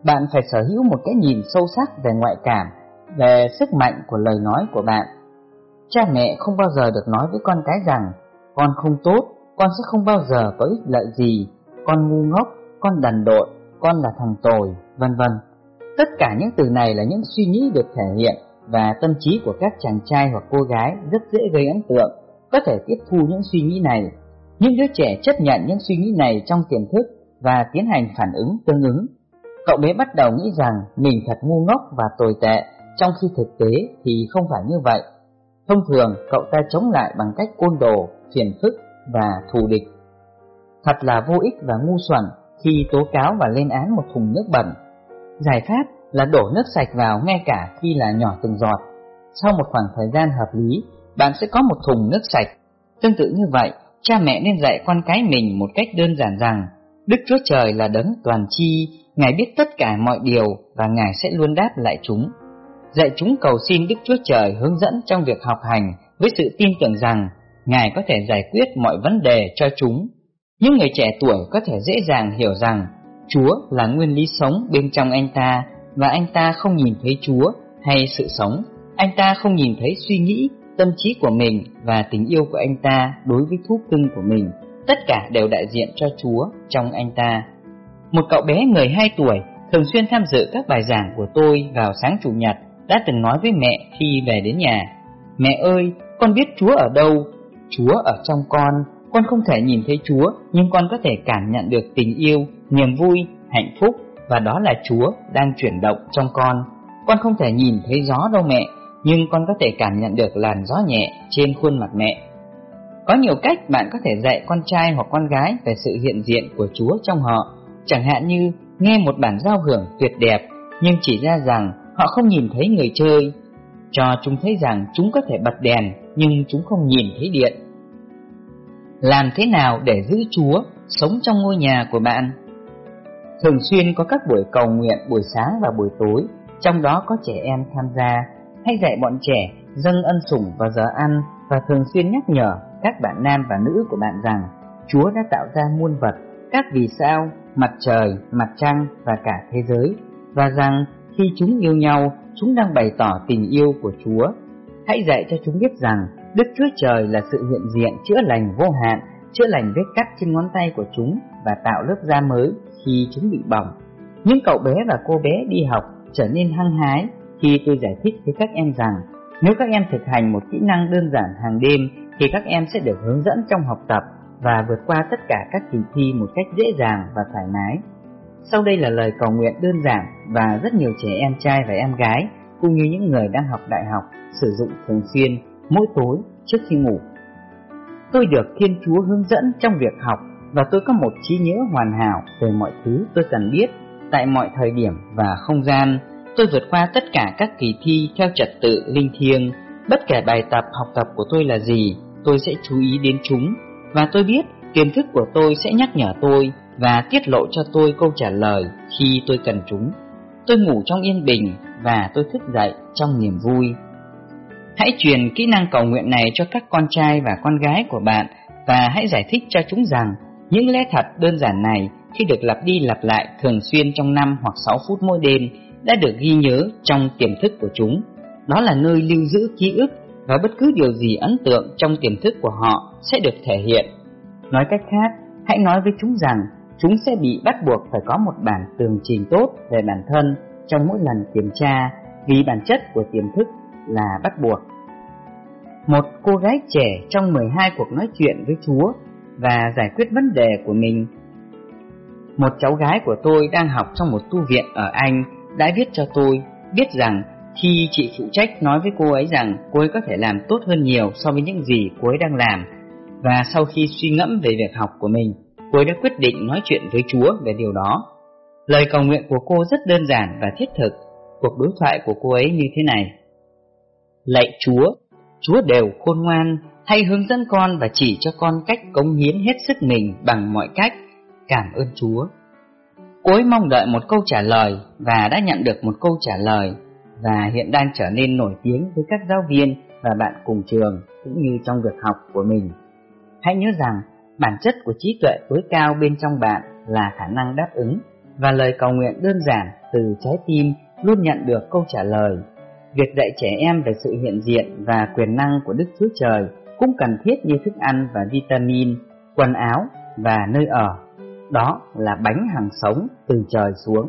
Bạn phải sở hữu một cái nhìn sâu sắc về ngoại cảm, về sức mạnh của lời nói của bạn. Cha mẹ không bao giờ được nói với con cái rằng con không tốt, con sẽ không bao giờ có ích lợi gì, con ngu ngốc, con đần độn, con là thằng tồi, vân vân. Tất cả những từ này là những suy nghĩ được thể hiện, và tâm trí của các chàng trai hoặc cô gái rất dễ gây ấn tượng, có thể tiếp thu những suy nghĩ này. Những đứa trẻ chấp nhận những suy nghĩ này trong tiềm thức và tiến hành phản ứng tương ứng. Cậu bé bắt đầu nghĩ rằng mình thật ngu ngốc và tồi tệ, trong khi thực tế thì không phải như vậy. Thông thường, cậu ta chống lại bằng cách côn đồ, phiền phức và thù địch. Thật là vô ích và ngu xuẩn khi tố cáo và lên án một thùng nước bẩn. Giải pháp là đổ nước sạch vào ngay cả khi là nhỏ từng giọt. Sau một khoảng thời gian hợp lý, bạn sẽ có một thùng nước sạch. Tương tự như vậy, cha mẹ nên dạy con cái mình một cách đơn giản rằng Đức Chúa Trời là đấng toàn tri, Ngài biết tất cả mọi điều và Ngài sẽ luôn đáp lại chúng. Dạy chúng cầu xin Đức Chúa Trời hướng dẫn trong việc học hành với sự tin tưởng rằng Ngài có thể giải quyết mọi vấn đề cho chúng. Những người trẻ tuổi có thể dễ dàng hiểu rằng Chúa là nguyên lý sống bên trong anh ta, và anh ta không nhìn thấy Chúa hay sự sống. Anh ta không nhìn thấy suy nghĩ, tâm trí của mình và tình yêu của anh ta đối với thú cưng của mình. Tất cả đều đại diện cho Chúa trong anh ta. Một cậu bé 12 tuổi thường xuyên tham dự các bài giảng của tôi vào sáng Chủ nhật đã từng nói với mẹ khi về đến nhà: Mẹ ơi, con biết Chúa ở đâu? Chúa ở trong con không thể nhìn thấy Chúa, nhưng con có thể cảm nhận được tình yêu, niềm vui, hạnh phúc, và đó là Chúa đang chuyển động trong con. Con không thể nhìn thấy gió đâu mẹ, nhưng con có thể cảm nhận được làn gió nhẹ trên khuôn mặt mẹ. Có nhiều cách bạn có thể dạy con trai hoặc con gái về sự hiện diện của Chúa trong họ, chẳng hạn như nghe một bản giao hưởng tuyệt đẹp nhưng chỉ ra rằng họ không nhìn thấy người chơi, cho chúng thấy rằng chúng có thể bật đèn nhưng chúng không nhìn thấy điện. Làm thế nào để giữ Chúa sống trong ngôi nhà của bạn? Thường xuyên có các buổi cầu nguyện buổi sáng và buổi tối, trong đó có trẻ em tham gia. Hãy dạy bọn trẻ dâng ân sủng vào giờ ăn, và thường xuyên nhắc nhở các bạn nam và nữ của bạn rằng Chúa đã tạo ra muôn vật, các vì sao, mặt trời, mặt trăng và cả thế giới, và rằng khi chúng yêu nhau, chúng đang bày tỏ tình yêu của Chúa. Hãy dạy cho chúng biết rằng Đức Chúa Trời là sự hiện diện chữa lành vô hạn, chữa lành vết cắt trên ngón tay của chúng và tạo lớp da mới khi chúng bị bỏng. Những cậu bé và cô bé đi học trở nên hăng hái khi tôi giải thích với các em rằng nếu các em thực hành một kỹ năng đơn giản hàng đêm thì các em sẽ được hướng dẫn trong học tập và vượt qua tất cả các kỳ thi một cách dễ dàng và thoải mái. Sau đây là lời cầu nguyện đơn giản và rất nhiều trẻ em trai và em gái cũng như những người đang học đại học sử dụng thường xuyên mỗi tối trước khi ngủ. Tôi được Thiên Chúa hướng dẫn trong việc học, và tôi có một trí nhớ hoàn hảo về mọi thứ tôi cần biết tại mọi thời điểm và không gian. Tôi vượt qua tất cả các kỳ thi theo trật tự linh thiêng. Bất kể bài tập học tập của tôi là gì, tôi sẽ chú ý đến chúng, và tôi biết tiềm thức của tôi sẽ nhắc nhở tôi và tiết lộ cho tôi câu trả lời khi tôi cần chúng. Tôi ngủ trong yên bình và tôi thức dậy trong niềm vui. Hãy truyền kỹ năng cầu nguyện này cho các con trai và con gái của bạn, và hãy giải thích cho chúng rằng những lẽ thật đơn giản này, khi được lặp đi lặp lại thường xuyên trong 5 hoặc 6 phút mỗi đêm, đã được ghi nhớ trong tiềm thức của chúng. Đó là nơi lưu giữ ký ức, và bất cứ điều gì ấn tượng trong tiềm thức của họ sẽ được thể hiện. Nói cách khác, hãy nói với chúng rằng chúng sẽ bị bắt buộc phải có một bản tường trình tốt về bản thân trong mỗi lần kiểm tra, vì bản chất của tiềm thức là bắt buộc. Một cô gái trẻ trong 12 cuộc nói chuyện với Chúa và giải quyết vấn đề của mình. Một cháu gái của tôi đang học trong một tu viện ở Anh đã viết cho tôi biết rằng khi chị phụ trách nói với cô ấy rằng cô ấy có thể làm tốt hơn nhiều so với những gì cô ấy đang làm, và sau khi suy ngẫm về việc học của mình, cô ấy đã quyết định nói chuyện với Chúa về điều đó. Lời cầu nguyện của cô rất đơn giản và thiết thực. Cuộc đối thoại của cô ấy như thế này: Lạy Chúa, Chúa đều khôn ngoan, hãy hướng dẫn con và chỉ cho con cách cống hiến hết sức mình bằng mọi cách. Cảm ơn Chúa. Cô ấy mong đợi một câu trả lời và đã nhận được một câu trả lời, và hiện đang trở nên nổi tiếng với các giáo viên và bạn cùng trường cũng như trong việc học của mình. Hãy nhớ rằng bản chất của trí tuệ tối cao bên trong bạn là khả năng đáp ứng, và lời cầu nguyện đơn giản từ trái tim luôn nhận được câu trả lời. Việc dạy trẻ em về sự hiện diện và quyền năng của Đức Chúa Trời cũng cần thiết như thức ăn và vitamin, quần áo và nơi ở. Đó là bánh hằng sống từ trời xuống.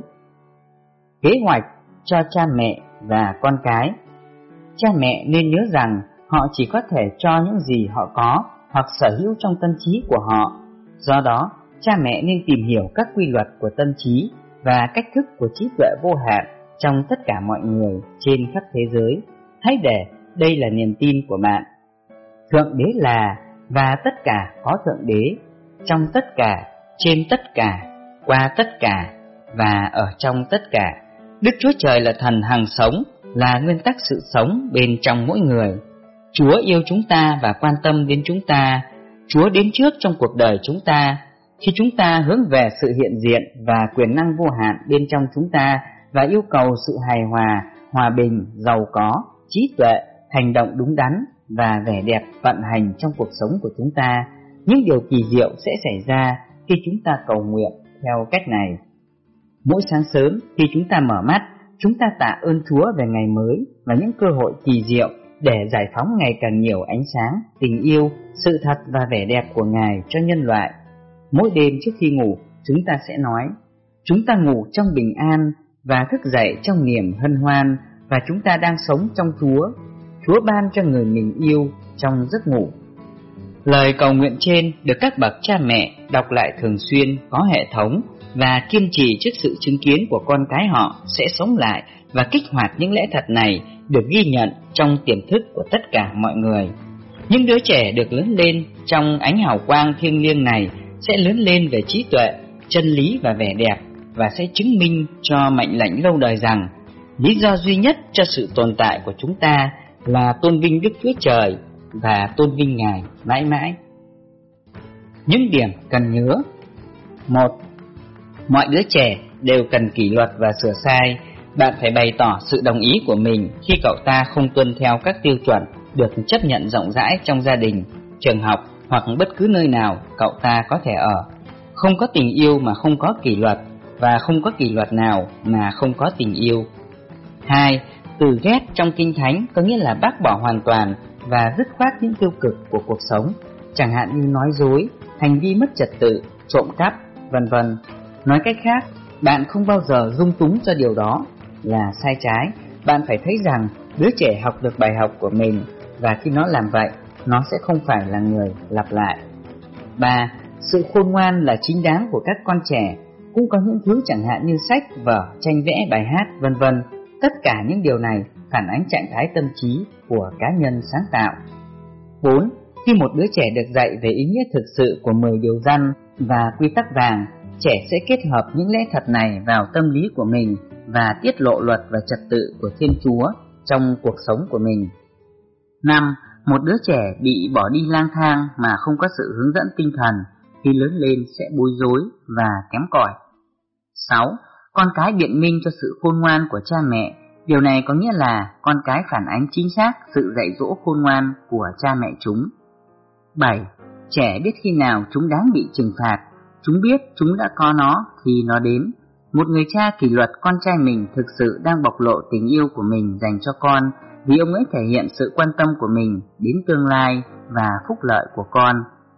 Kế hoạch cho cha mẹ và con cái. Cha mẹ nên nhớ rằng họ chỉ có thể cho những gì họ có hoặc sở hữu trong tâm trí của họ. Do đó, cha mẹ nên tìm hiểu các quy luật của tâm trí và cách thức của trí tuệ vô hạn trong tất cả mọi người trên khắp thế giới. Hãy để đây là niềm tin của bạn. Thượng Đế là và tất cả có Thượng Đế, trong tất cả, trên tất cả, qua tất cả và ở trong tất cả. Đức Chúa Trời là thần hằng sống, là nguyên tắc sự sống bên trong mỗi người. Chúa yêu chúng ta và quan tâm đến chúng ta. Chúa đến trước trong cuộc đời chúng ta. Khi chúng ta hướng về sự hiện diện và quyền năng vô hạn bên trong chúng ta và yêu cầu sự hài hòa, hòa bình, giàu có, trí tuệ, hành động đúng đắn và vẻ đẹp vận hành trong cuộc sống của chúng ta, những điều kỳ diệu sẽ xảy ra khi chúng ta cầu nguyện theo cách này. Mỗi sáng sớm khi chúng ta mở mắt, chúng ta tạ ơn Chúa về ngày mới và những cơ hội kỳ diệu để giải phóng ngày càng nhiều ánh sáng, tình yêu, sự thật và vẻ đẹp của Ngài cho nhân loại. Mỗi đêm trước khi ngủ, chúng ta sẽ nói: chúng ta ngủ trong bình an và thức dậy trong niềm hân hoan, và chúng ta đang sống trong Chúa. Chúa ban cho người mình yêu trong giấc ngủ. Lời cầu nguyện trên được các bậc cha mẹ đọc lại thường xuyên, có hệ thống và kiên trì trước sự chứng kiến của con cái họ sẽ sống lại và kích hoạt những lẽ thật này được ghi nhận trong tiềm thức của tất cả mọi người. Những đứa trẻ được lớn lên trong ánh hào quang thiêng liêng này sẽ lớn lên về trí tuệ, chân lý và vẻ đẹp, và sẽ chứng minh cho mệnh lệnh lâu đời rằng lý do duy nhất cho sự tồn tại của chúng ta là tôn vinh Đức Chúa Trời và tôn vinh Ngài mãi mãi. Những điểm cần nhớ. 1. Mọi đứa trẻ đều cần kỷ luật và sửa sai. Bạn phải bày tỏ sự đồng ý của mình khi cậu ta không tuân theo các tiêu chuẩn được chấp nhận rộng rãi trong gia đình, trường học hoặc bất cứ nơi nào cậu ta có thể ở. Không có tình yêu mà không có kỷ luật, và không có kỷ luật nào mà không có tình yêu. 2. Từ ghét trong Kinh Thánh có nghĩa là bác bỏ hoàn toàn và dứt khoát những tiêu cực của cuộc sống, chẳng hạn như nói dối, hành vi mất trật tự, trộm cắp, vân vân. Nói cách khác, bạn không bao giờ dung túng cho điều đó là sai trái. Bạn phải thấy rằng đứa trẻ học được bài học của mình, và khi nó làm vậy, nó sẽ không phải là người lặp lại. 3. Sự khôn ngoan là chính đáng của các con trẻ. Cũng có những thứ chẳng hạn như sách, vở, tranh vẽ, bài hát, vân vân. Tất cả những điều này phản ánh trạng thái tâm trí của cá nhân sáng tạo. 4. Khi một đứa trẻ được dạy về ý nghĩa thực sự của 10 điều răn và quy tắc vàng, trẻ sẽ kết hợp những lẽ thật này vào tâm lý của mình và tiết lộ luật và trật tự của Thiên Chúa trong cuộc sống của mình. 5. Một đứa trẻ bị bỏ đi lang thang mà không có sự hướng dẫn tinh thần khi lớn lên sẽ bối rối và kém cỏi. 6. Con cái biện minh cho sự khôn ngoan của cha mẹ. Điều này có nghĩa là con cái phản ánh chính xác sự dạy dỗ khôn ngoan của cha mẹ chúng. 7. Trẻ biết khi nào chúng đáng bị trừng phạt. Chúng biết chúng đã có nó thì nó đến. Một người cha kỷ luật con trai mình thực sự đang bộc lộ tình yêu của mình dành cho con, vì ông ấy thể hiện sự quan tâm của mình đến tương lai và phúc lợi của con.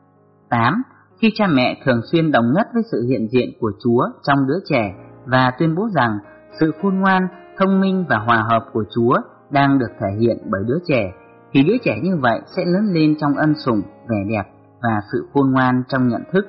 8. Khi cha mẹ thường xuyên đồng nhất với sự hiện diện của Chúa trong đứa trẻ và tuyên bố rằng sự khôn ngoan, thông minh và hòa hợp của Chúa đang được thể hiện bởi đứa trẻ, thì đứa trẻ như vậy sẽ lớn lên trong ân sủng, vẻ đẹp và sự khôn ngoan trong nhận thức.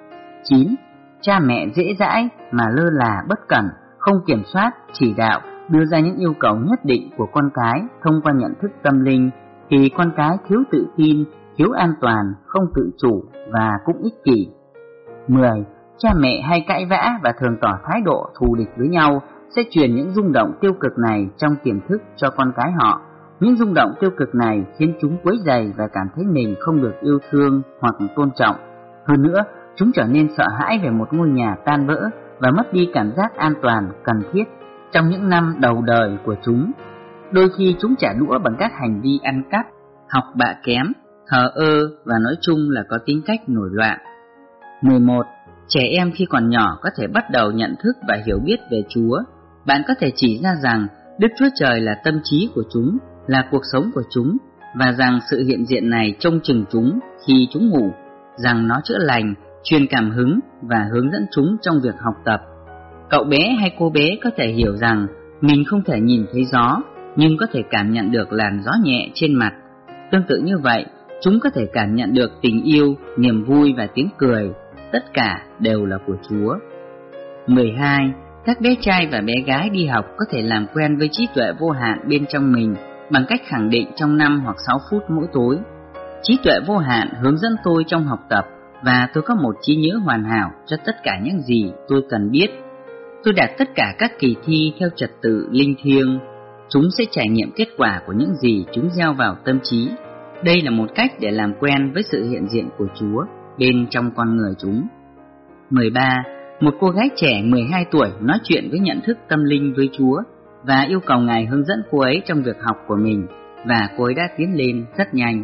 9. Cha mẹ dễ dãi mà lơ là, bất cẩn, không kiểm soát, chỉ đạo, đưa ra những yêu cầu nhất định của con cái thông qua nhận thức tâm linh, thì con cái thiếu tự tin, thiếu an toàn, không tự chủ và cũng ích kỷ. 10. Cha mẹ hay cãi vã và thường tỏ thái độ thù địch với nhau sẽ truyền những rung động tiêu cực này trong tiềm thức cho con cái họ. Những rung động tiêu cực này khiến chúng quấy rầy và cảm thấy mình không được yêu thương hoặc tôn trọng. Hơn nữa, chúng trở nên sợ hãi về một ngôi nhà tan vỡ và mất đi cảm giác an toàn cần thiết trong những năm đầu đời của chúng. Đôi khi chúng trả đũa bằng các hành vi ăn cắp, học bạ kém, thờ ơ và nói chung là có tính cách nổi loạn. 11. Trẻ em khi còn nhỏ có thể bắt đầu nhận thức và hiểu biết về Chúa. bạn có thể chỉ ra rằng Đức Chúa Trời là tâm trí của chúng, là cuộc sống của chúng, và rằng sự hiện diện này trông chừng chúng khi chúng ngủ, rằng nó chữa lành, truyền cảm hứng và hướng dẫn chúng trong việc học tập. Cậu bé hay cô bé có thể hiểu rằng mình không thể nhìn thấy gió, nhưng có thể cảm nhận được làn gió nhẹ trên mặt. Tương tự như vậy, chúng có thể cảm nhận được tình yêu, niềm vui và tiếng cười. Tất cả đều là của Chúa. 12. Các bé trai và bé gái đi học có thể làm quen với trí tuệ vô hạn bên trong mình bằng cách khẳng định trong 5 hoặc 6 phút mỗi tối. Trí tuệ vô hạn hướng dẫn tôi trong học tập, và tôi có một trí nhớ hoàn hảo cho tất cả những gì tôi cần biết. Tôi đạt tất cả các kỳ thi theo trật tự linh thiêng. Chúng sẽ trải nghiệm kết quả của những gì chúng gieo vào tâm trí. Đây là một cách để làm quen với sự hiện diện của Chúa bên trong con người chúng. 13. Một cô gái trẻ 12 tuổi nói chuyện với nhận thức tâm linh với Chúa và yêu cầu Ngài hướng dẫn cô ấy trong việc học của mình, và cô ấy đã tiến lên rất nhanh.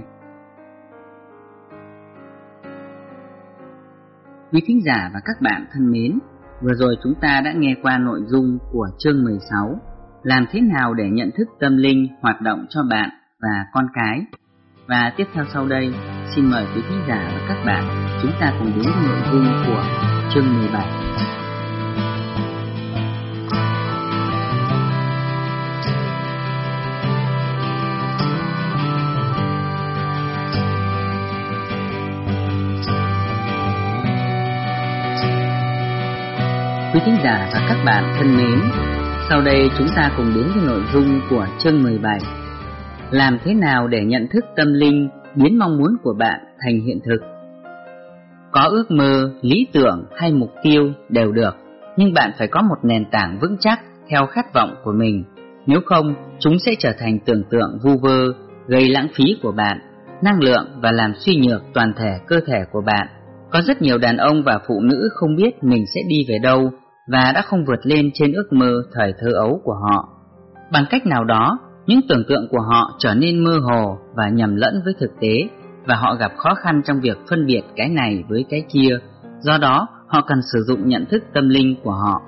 Quý thính giả và các bạn thân mến, vừa rồi chúng ta đã nghe qua nội dung của chương 16, làm thế nào để nhận thức tâm linh hoạt động cho bạn và con cái. Và tiếp theo sau đây, xin mời quý thính giả và các bạn chúng ta cùng đến với nội dung của chương 17. Quý thính giả và các bạn thân mến, sau đây chúng ta cùng đến với nội dung của chương 17. Làm thế nào để nhận thức tâm linh biến mong muốn của bạn thành hiện thực? Có ước mơ, lý tưởng hay mục tiêu đều được, nhưng bạn phải có một nền tảng vững chắc theo khát vọng của mình. Nếu không, chúng sẽ trở thành tưởng tượng vu vơ, gây lãng phí của bạn, năng lượng và làm suy nhược toàn thể cơ thể của bạn. Có rất nhiều đàn ông và phụ nữ không biết mình sẽ đi về đâu và đã không vượt lên trên ước mơ thời thơ ấu của họ. Bằng cách nào đó, những tưởng tượng của họ trở nên mơ hồ và nhầm lẫn với thực tế, và họ gặp khó khăn trong việc phân biệt cái này với cái kia. Do đó, họ cần sử dụng nhận thức tâm linh của họ.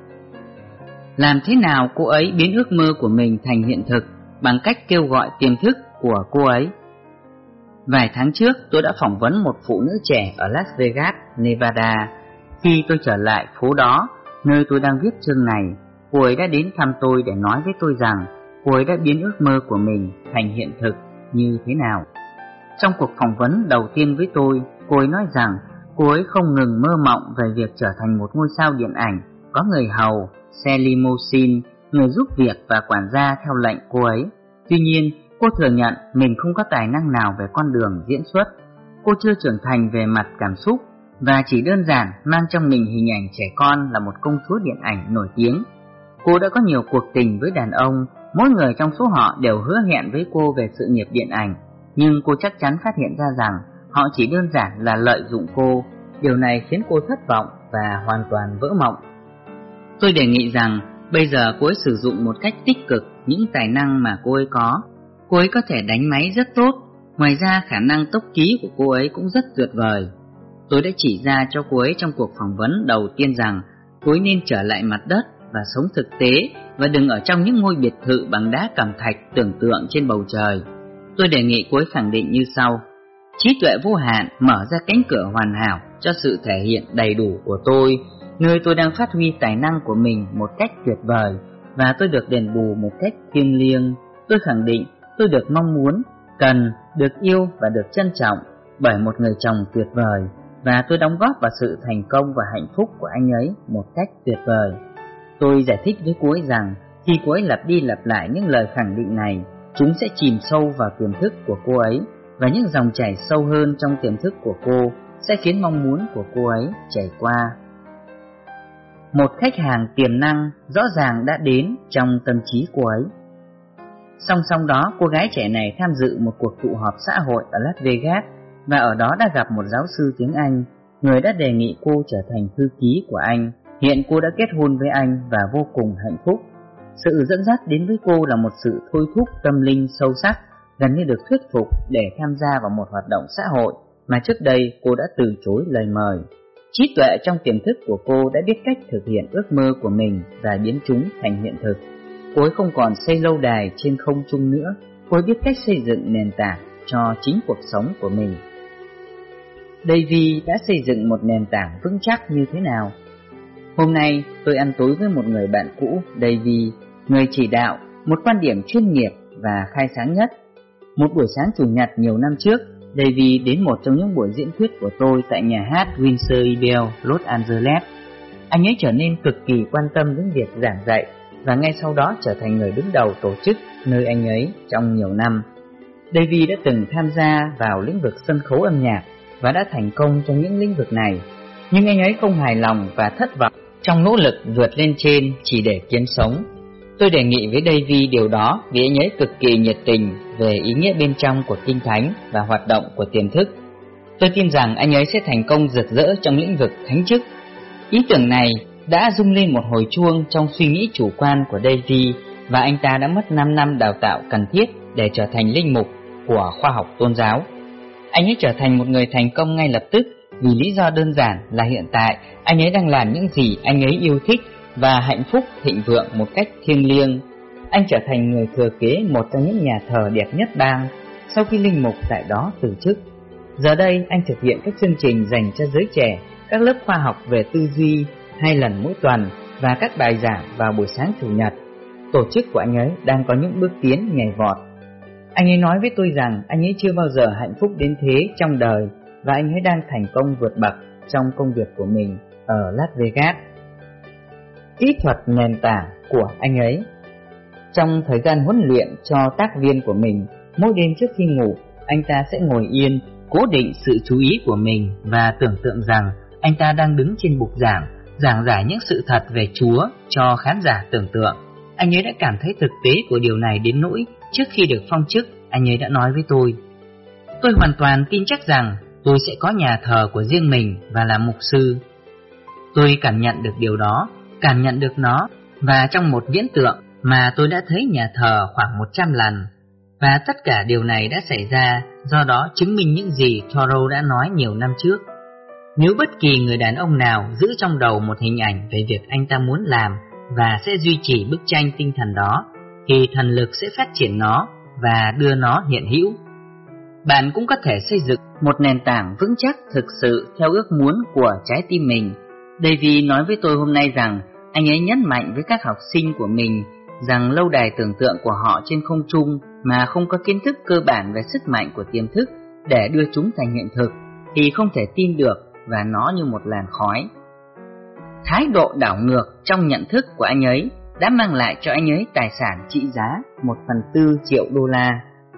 Làm thế nào cô ấy biến ước mơ của mình thành hiện thực? Bằng cách kêu gọi tiềm thức của cô ấy. Vài tháng trước, tôi đã phỏng vấn một phụ nữ trẻ ở Las Vegas, Nevada. Khi tôi trở lại phố đó, nơi tôi đang viết chương này, cô ấy đã đến thăm tôi để nói với tôi rằng cô ấy đã biến ước mơ của mình thành hiện thực như thế nào. Trong cuộc phỏng vấn đầu tiên với tôi, cô ấy nói rằng cô ấy không ngừng mơ mộng về việc trở thành một ngôi sao điện ảnh, có người hầu, xe limousine, người giúp việc và quản gia theo lệnh cô ấy. Tuy nhiên, cô thừa nhận mình không có tài năng nào về con đường diễn xuất. Cô chưa trưởng thành về mặt cảm xúc và chỉ đơn giản mang trong mình hình ảnh trẻ con là một công chúa điện ảnh nổi tiếng. Cô đã có nhiều cuộc tình với đàn ông, mỗi người trong số họ đều hứa hẹn với cô về sự nghiệp điện ảnh, nhưng cô chắc chắn phát hiện ra rằng họ chỉ đơn giản là lợi dụng cô. Điều này khiến cô thất vọng và hoàn toàn vỡ mộng. Tôi đề nghị rằng bây giờ cô ấy sử dụng một cách tích cực những tài năng mà cô ấy có. Cô ấy có thể đánh máy rất tốt, ngoài ra khả năng tốc ký của cô ấy cũng rất tuyệt vời. Tôi đã chỉ ra cho cô ấy trong cuộc phỏng vấn đầu tiên rằng cô ấy nên trở lại mặt đất và sống thực tế, và đừng ở trong những ngôi biệt thự bằng đá cẩm thạch tưởng tượng trên bầu trời. Tôi đề nghị cô ấy khẳng định như sau: trí tuệ vô hạn mở ra cánh cửa hoàn hảo cho sự thể hiện đầy đủ của tôi, nơi tôi đang phát huy tài năng của mình một cách tuyệt vời, và tôi được đền bù một cách thiêng liêng. Tôi khẳng định tôi được mong muốn, cần, được yêu và được trân trọng bởi một người chồng tuyệt vời, và tôi đóng góp vào sự thành công và hạnh phúc của anh ấy một cách tuyệt vời. Tôi giải thích với cô ấy rằng khi cô ấy lặp đi lặp lại những lời khẳng định này, chúng sẽ chìm sâu vào tiềm thức của cô ấy, và những dòng chảy sâu hơn trong tiềm thức của cô sẽ khiến mong muốn của cô ấy chảy qua. Một khách hàng tiềm năng rõ ràng đã đến trong tâm trí cô ấy. Song song đó, cô gái trẻ này tham dự một cuộc tụ họp xã hội ở Las Vegas, và ở đó đã gặp một giáo sư tiếng Anh, người đã đề nghị cô trở thành thư ký của anh. Hiện cô đã kết hôn với anh và vô cùng hạnh phúc. Sự dẫn dắt đến với cô là một sự thôi thúc tâm linh sâu sắc, gần như được thuyết phục để tham gia vào một hoạt động xã hội mà trước đây cô đã từ chối lời mời. Trí tuệ trong tiềm thức của cô đã biết cách thực hiện ước mơ của mình và biến chúng thành hiện thực. Cô ấy không còn xây lâu đài trên không trung nữa, cô ấy biết cách xây dựng nền tảng cho chính cuộc sống của mình. Davy đã xây dựng một nền tảng vững chắc như thế nào? Hôm nay tôi ăn tối với một người bạn cũ, Davy, người chỉ đạo, một quan điểm chuyên nghiệp và khai sáng nhất. Một buổi sáng chủ nhật nhiều năm trước, Davy đến một trong những buổi diễn thuyết của tôi tại nhà hát Windsor Bell, Los Angeles. Anh ấy trở nên cực kỳ quan tâm đến việc giảng dạy và ngay sau đó trở thành người đứng đầu tổ chức nơi anh ấy trong nhiều năm. Davy đã từng tham gia vào lĩnh vực sân khấu âm nhạc và đã thành công trong những lĩnh vực này, nhưng anh ấy không hài lòng và thất vọng trong nỗ lực vượt lên trên chỉ để kiếm sống. Tôi đề nghị với Davy điều đó vì anh ấy cực kỳ nhiệt tình về ý nghĩa bên trong của Kinh Thánh và hoạt động của tiềm thức. Tôi tin rằng anh ấy sẽ thành công rực rỡ trong lĩnh vực thánh chức. Ý tưởng này đã rung lên một hồi chuông trong suy nghĩ chủ quan của Davy, và anh ta đã mất 5 năm đào tạo cần thiết để trở thành linh mục của khoa học tôn giáo. Anh ấy trở thành một người thành công ngay lập tức vì lý do đơn giản là hiện tại anh ấy đang làm những gì anh ấy yêu thích và hạnh phúc thịnh vượng một cách thiêng liêng. Anh trở thành người thừa kế một trong những nhà thờ đẹp nhất bang sau khi linh mục tại đó từ chức. Giờ đây anh thực hiện các chương trình dành cho giới trẻ, các lớp khoa học về tư duy 2 lần mỗi tuần và các bài giảng vào buổi sáng chủ nhật. Tổ chức của anh ấy đang có những bước tiến nhảy vọt. Anh ấy nói với tôi rằng anh ấy chưa bao giờ hạnh phúc đến thế trong đời, và anh ấy đang thành công vượt bậc trong công việc của mình ở Las Vegas. Kỹ thuật nền tảng của anh ấy. Trong thời gian huấn luyện cho tác viên của mình, mỗi đêm trước khi ngủ, anh ta sẽ ngồi yên, cố định sự chú ý của mình và tưởng tượng rằng anh ta đang đứng trên bục giảng giải những sự thật về Chúa cho khán giả tưởng tượng. Anh ấy đã cảm thấy thực tế của điều này đến nỗi trước khi được phong chức, anh ấy đã nói với tôi hoàn toàn tin chắc rằng tôi sẽ có nhà thờ của riêng mình và là mục sư. Tôi cảm nhận được điều đó, cảm nhận được nó, và trong một viễn tượng mà tôi đã thấy nhà thờ khoảng 100 lần. Và tất cả điều này đã xảy ra, do đó chứng minh những gì Thoreau đã nói nhiều năm trước. Nếu bất kỳ người đàn ông nào giữ trong đầu một hình ảnh về việc anh ta muốn làm và sẽ duy trì bức tranh tinh thần đó, thì thần lực sẽ phát triển nó và đưa nó hiện hữu. Bạn cũng có thể xây dựng một nền tảng vững chắc thực sự theo ước muốn của trái tim mình. Davy nói với tôi hôm nay rằng anh ấy nhấn mạnh với các học sinh của mình rằng lâu đài tưởng tượng của họ trên không trung mà không có kiến thức cơ bản về sức mạnh của tiềm thức để đưa chúng thành hiện thực thì không thể tin được, và nó như một làn khói. Thái độ đảo ngược trong nhận thức của anh ấy đã mang lại cho anh ấy tài sản trị giá 1/4 triệu đô la.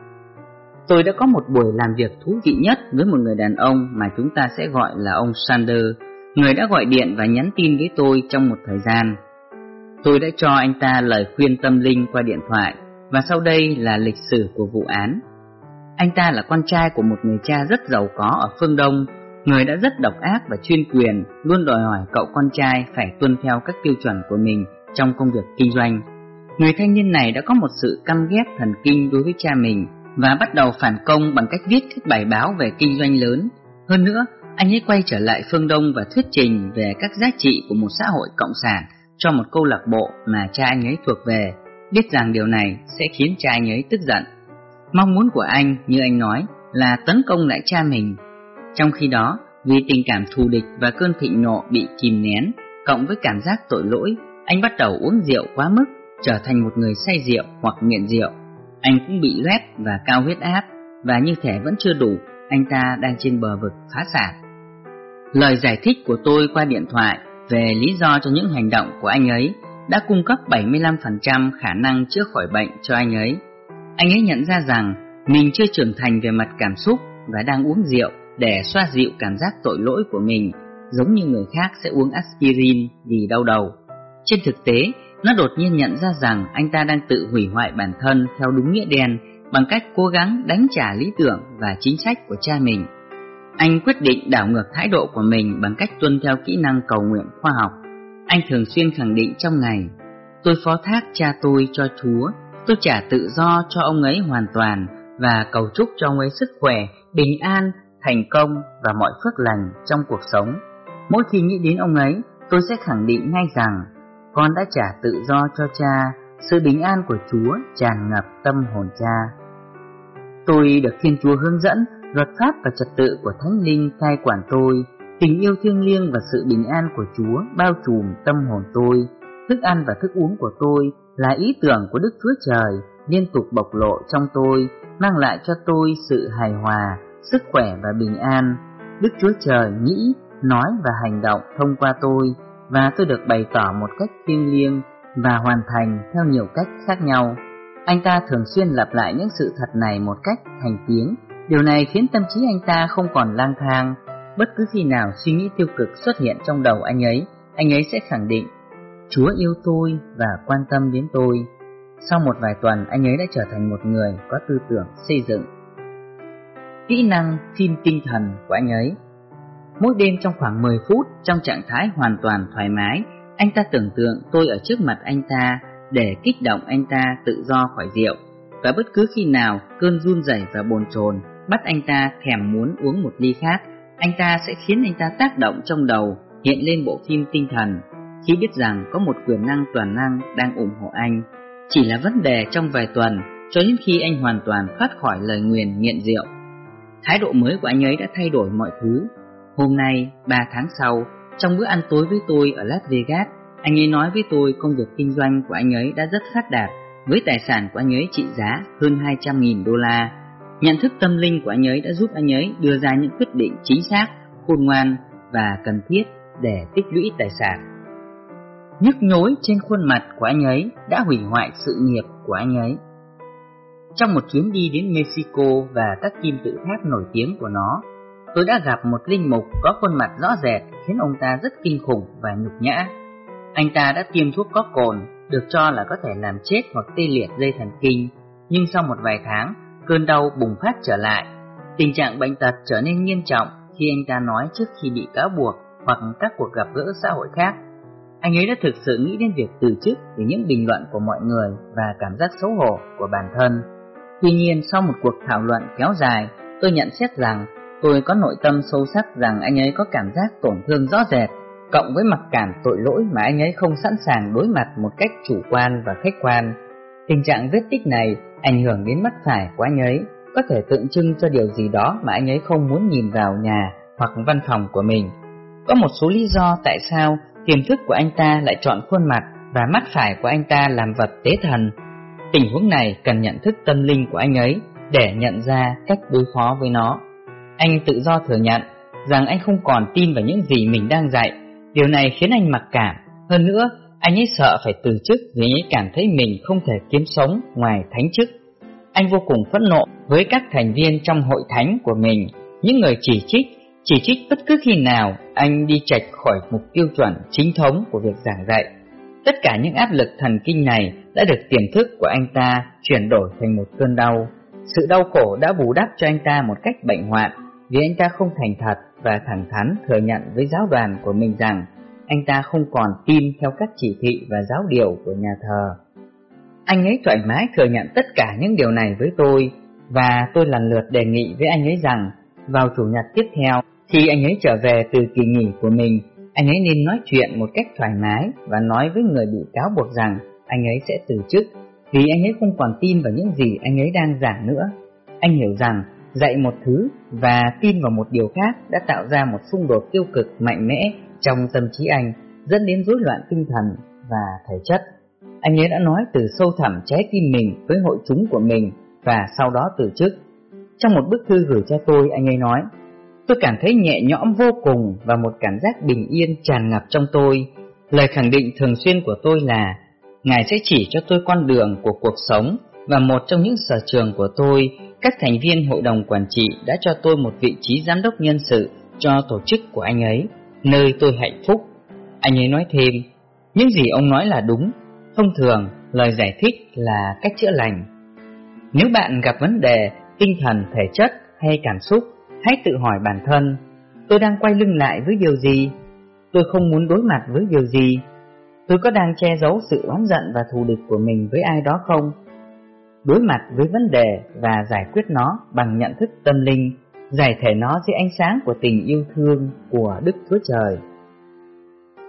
Tôi đã có một buổi làm việc thú vị nhất với một người đàn ông mà chúng ta sẽ gọi là ông Sander, người đã gọi điện và nhắn tin với tôi trong một thời gian. Tôi đã cho anh ta lời khuyên tâm linh qua điện thoại, và sau đây là lịch sử của vụ án. Anh ta là con trai của một người cha rất giàu có ở phương Đông, người đã rất độc ác và chuyên quyền, luôn đòi hỏi cậu con trai phải tuân theo các tiêu chuẩn của mình trong công việc kinh doanh. Người thanh niên này đã có một sự căm ghét thần kinh đối với cha mình và bắt đầu phản công bằng cách viết các bài báo về kinh doanh lớn. Hơn nữa, anh ấy quay trở lại phương Đông và thuyết trình về các giá trị của một xã hội cộng sản cho một câu lạc bộ mà cha anh ấy thuộc về, biết rằng điều này sẽ khiến cha anh ấy tức giận. Mong muốn của anh, như anh nói, là tấn công lại cha mình. Trong khi đó, vì tình cảm thù địch và cơn thịnh nộ bị kìm nén, cộng với cảm giác tội lỗi, anh bắt đầu uống rượu quá mức, trở thành một người say rượu hoặc nghiện rượu. Anh cũng bị loét và cao huyết áp, và như thể vẫn chưa đủ, anh ta đang trên bờ vực phá sản. Lời giải thích của tôi qua điện thoại về lý do cho những hành động của anh ấy đã cung cấp 75% khả năng chữa khỏi bệnh cho anh ấy. Anh ấy nhận ra rằng mình chưa trưởng thành về mặt cảm xúc và đang uống rượu để xoa dịu cảm giác tội lỗi của mình, giống như người khác sẽ uống aspirin vì đau đầu. Trên thực tế, nó đột nhiên nhận ra rằng anh ta đang tự hủy hoại bản thân theo đúng nghĩa đen bằng cách cố gắng đánh trả lý tưởng và chính sách của cha mình. Anh quyết định đảo ngược thái độ của mình bằng cách tuân theo kỹ năng cầu nguyện khoa học. Anh thường xuyên khẳng định trong ngày: tôi phó thác cha tôi cho Chúa, tôi trả tự do cho ông ấy hoàn toàn và cầu chúc cho ông ấy sức khỏe, bình an, thành công và mọi phước lành trong cuộc sống. Mỗi khi nghĩ đến ông ấy, tôi sẽ khẳng định ngay rằng con đã trả tự do cho cha, sự bình an của Chúa tràn ngập tâm hồn cha. Tôi được Thiên Chúa hướng dẫn, luật pháp và trật tự của Thánh Linh cai quản tôi, tình yêu thiêng liêng và sự bình an của Chúa bao trùm tâm hồn tôi. Thức ăn và thức uống của tôi là ý tưởng của Đức Chúa Trời liên tục bộc lộ trong tôi, mang lại cho tôi sự hài hòa, sức khỏe và bình an. Đức Chúa Trời nghĩ, nói và hành động thông qua tôi, và tôi được bày tỏ một cách thiêng liêng và hoàn thành theo nhiều cách khác nhau. Anh ta thường xuyên lặp lại những sự thật này một cách thành tiếng. Điều này khiến tâm trí anh ta không còn lang thang. Bất cứ khi nào suy nghĩ tiêu cực xuất hiện trong đầu anh ấy sẽ khẳng định Chúa yêu tôi và quan tâm đến tôi. Sau một vài tuần, anh ấy đã trở thành một người có tư tưởng xây dựng. Kỹ năng phim tinh thần của anh ấy. Mỗi đêm trong khoảng 10 phút, trong trạng thái hoàn toàn thoải mái, anh ta tưởng tượng tôi ở trước mặt anh ta để kích động anh ta tự do khỏi rượu. Và bất cứ khi nào cơn run rẩy và bồn chồn bắt anh ta thèm muốn uống một ly khác, anh ta sẽ khiến anh ta tác động trong đầu hiện lên bộ phim tinh thần, khi biết rằng có một quyền năng toàn năng đang ủng hộ anh. Chỉ là vấn đề trong vài tuần, cho đến khi anh hoàn toàn thoát khỏi lời nguyền nghiện rượu. Thái độ mới của anh ấy đã thay đổi mọi thứ. Hôm nay, 3 tháng sau, trong bữa ăn tối với tôi ở Las Vegas, anh ấy nói với tôi công việc kinh doanh của anh ấy đã rất phát đạt, với tài sản của anh ấy trị giá hơn 200.000 đô la. Nhận thức tâm linh của anh ấy đã giúp anh ấy đưa ra những quyết định chính xác, khôn ngoan và cần thiết để tích lũy tài sản. Nhức nhối trên khuôn mặt của anh ấy đã hủy hoại sự nghiệp của anh ấy. Trong một chuyến đi đến Mexico và các kim tự tháp nổi tiếng của nó, tôi đã gặp một linh mục có khuôn mặt rõ rệt khiến ông ta rất kinh khủng và nhục nhã. Anh ta đã tiêm thuốc có cồn, được cho là có thể làm chết hoặc tê liệt dây thần kinh, nhưng sau một vài tháng, cơn đau bùng phát trở lại. Tình trạng bệnh tật trở nên nghiêm trọng khi anh ta nói trước khi bị cáo buộc hoặc các cuộc gặp gỡ xã hội khác. Anh ấy đã thực sự nghĩ đến việc từ chức vì những bình luận của mọi người và cảm giác xấu hổ của bản thân. Tuy nhiên, sau một cuộc thảo luận kéo dài, tôi nhận xét rằng tôi có nội tâm sâu sắc rằng anh ấy có cảm giác tổn thương rõ rệt, cộng với mặc cảm tội lỗi mà anh ấy không sẵn sàng đối mặt một cách chủ quan và khách quan. Tình trạng vết tích này ảnh hưởng đến mắt phải của anh ấy, có thể tượng trưng cho điều gì đó mà anh ấy không muốn nhìn vào nhà hoặc văn phòng của mình. Có một số lý do tại sao tiềm thức của anh ta lại chọn khuôn mặt và mắt phải của anh ta làm vật tế thần. Tình huống này cần nhận thức tâm linh của anh ấy để nhận ra cách đối phó với nó. Anh tự do thừa nhận rằng anh không còn tin vào những gì mình đang dạy. Điều này khiến anh mặc cảm. Hơn nữa, anh ấy sợ phải từ chức vì anh ấy cảm thấy mình không thể kiếm sống ngoài thánh chức. Anh vô cùng phẫn nộ với các thành viên trong hội thánh của mình, những người chỉ trích bất cứ khi nào anh đi chệch khỏi mục tiêu chuẩn chính thống của việc giảng dạy. Tất cả những áp lực thần kinh này đã được tiềm thức của anh ta chuyển đổi thành một cơn đau. Sự đau khổ đã bù đắp cho anh ta một cách bệnh hoạn, vì anh ta không thành thật và thẳng thắn thừa nhận với giáo đoàn của mình rằng anh ta không còn tin theo các chỉ thị và giáo điều của nhà thờ. Anh ấy thoải mái thừa nhận tất cả những điều này với tôi, và tôi lần lượt đề nghị với anh ấy rằng vào Chủ nhật tiếp theo, khi anh ấy trở về từ kỳ nghỉ của mình, anh ấy nên nói chuyện một cách thoải mái và nói với người bị cáo buộc rằng anh ấy sẽ từ chức, vì anh ấy không còn tin vào những gì anh ấy đang giảng nữa. Anh hiểu rằng dạy một thứ và tin vào một điều khác đã tạo ra một xung đột tiêu cực mạnh mẽ trong tâm trí anh, dẫn đến rối loạn tinh thần và thể chất. Anh ấy đã nói từ sâu thẳm trái tim mình với hội chúng của mình và sau đó từ chức. Trong một bức thư gửi cho tôi, anh ấy nói: tôi cảm thấy nhẹ nhõm vô cùng và một cảm giác bình yên tràn ngập trong tôi. Lời khẳng định thường xuyên của tôi là Ngài sẽ chỉ cho tôi con đường của cuộc sống, và một trong những sở trường của tôi, các thành viên hội đồng quản trị đã cho tôi một vị trí giám đốc nhân sự cho tổ chức của anh ấy, nơi tôi hạnh phúc. Anh ấy nói thêm, những gì ông nói là đúng. Thông thường, lời giải thích là cách chữa lành. Nếu bạn gặp vấn đề tinh thần, thể chất hay cảm xúc, hãy tự hỏi bản thân, tôi đang quay lưng lại với điều gì? Tôi không muốn đối mặt với điều gì? Tôi có đang che giấu sự oán giận và thù địch của mình với ai đó không? Đối mặt với vấn đề và giải quyết nó bằng nhận thức tâm linh, giải thể nó dưới ánh sáng của tình yêu thương của Đức Chúa Trời.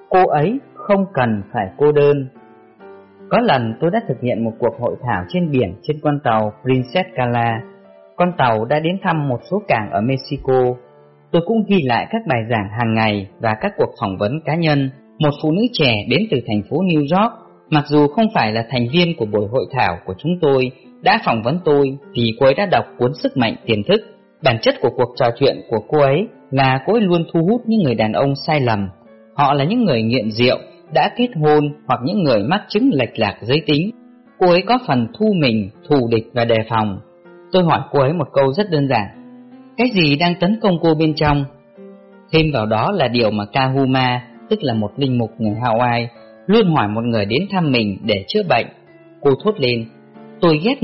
cô ấy không cần phải cô đơn. Có lần tôi đã thực hiện một cuộc hội thảo trên biển trên con tàu Princess Carla. Con tàu đã đến thăm một số cảng ở Mexico. Tôi cũng ghi lại các bài giảng hàng ngày và các cuộc phỏng vấn cá nhân. Một phụ nữ trẻ đến từ thành phố New York, mặc dù không phải là thành viên của buổi hội thảo của chúng tôi, đã phỏng vấn tôi vì cô ấy đã đọc cuốn Sức mạnh tiềm thức. Bản chất của cuộc trò chuyện của cô ấy là cô ấy luôn thu hút những người đàn ông sai lầm. Họ là những người nghiện rượu, đã kết hôn hoặc những người mắc chứng lệch lạc giới tính. Cô ấy có phần thu mình, thù địch và đề phòng. Tôi hỏi cô ấy một câu rất đơn giản: cái gì đang tấn công cô bên trong? Thêm vào đó là điều mà Kahuma, tức là một linh mục người Hawaii, luôn hỏi một người đến thăm mình để chữa bệnh. Cô thốt lên: tôi ghét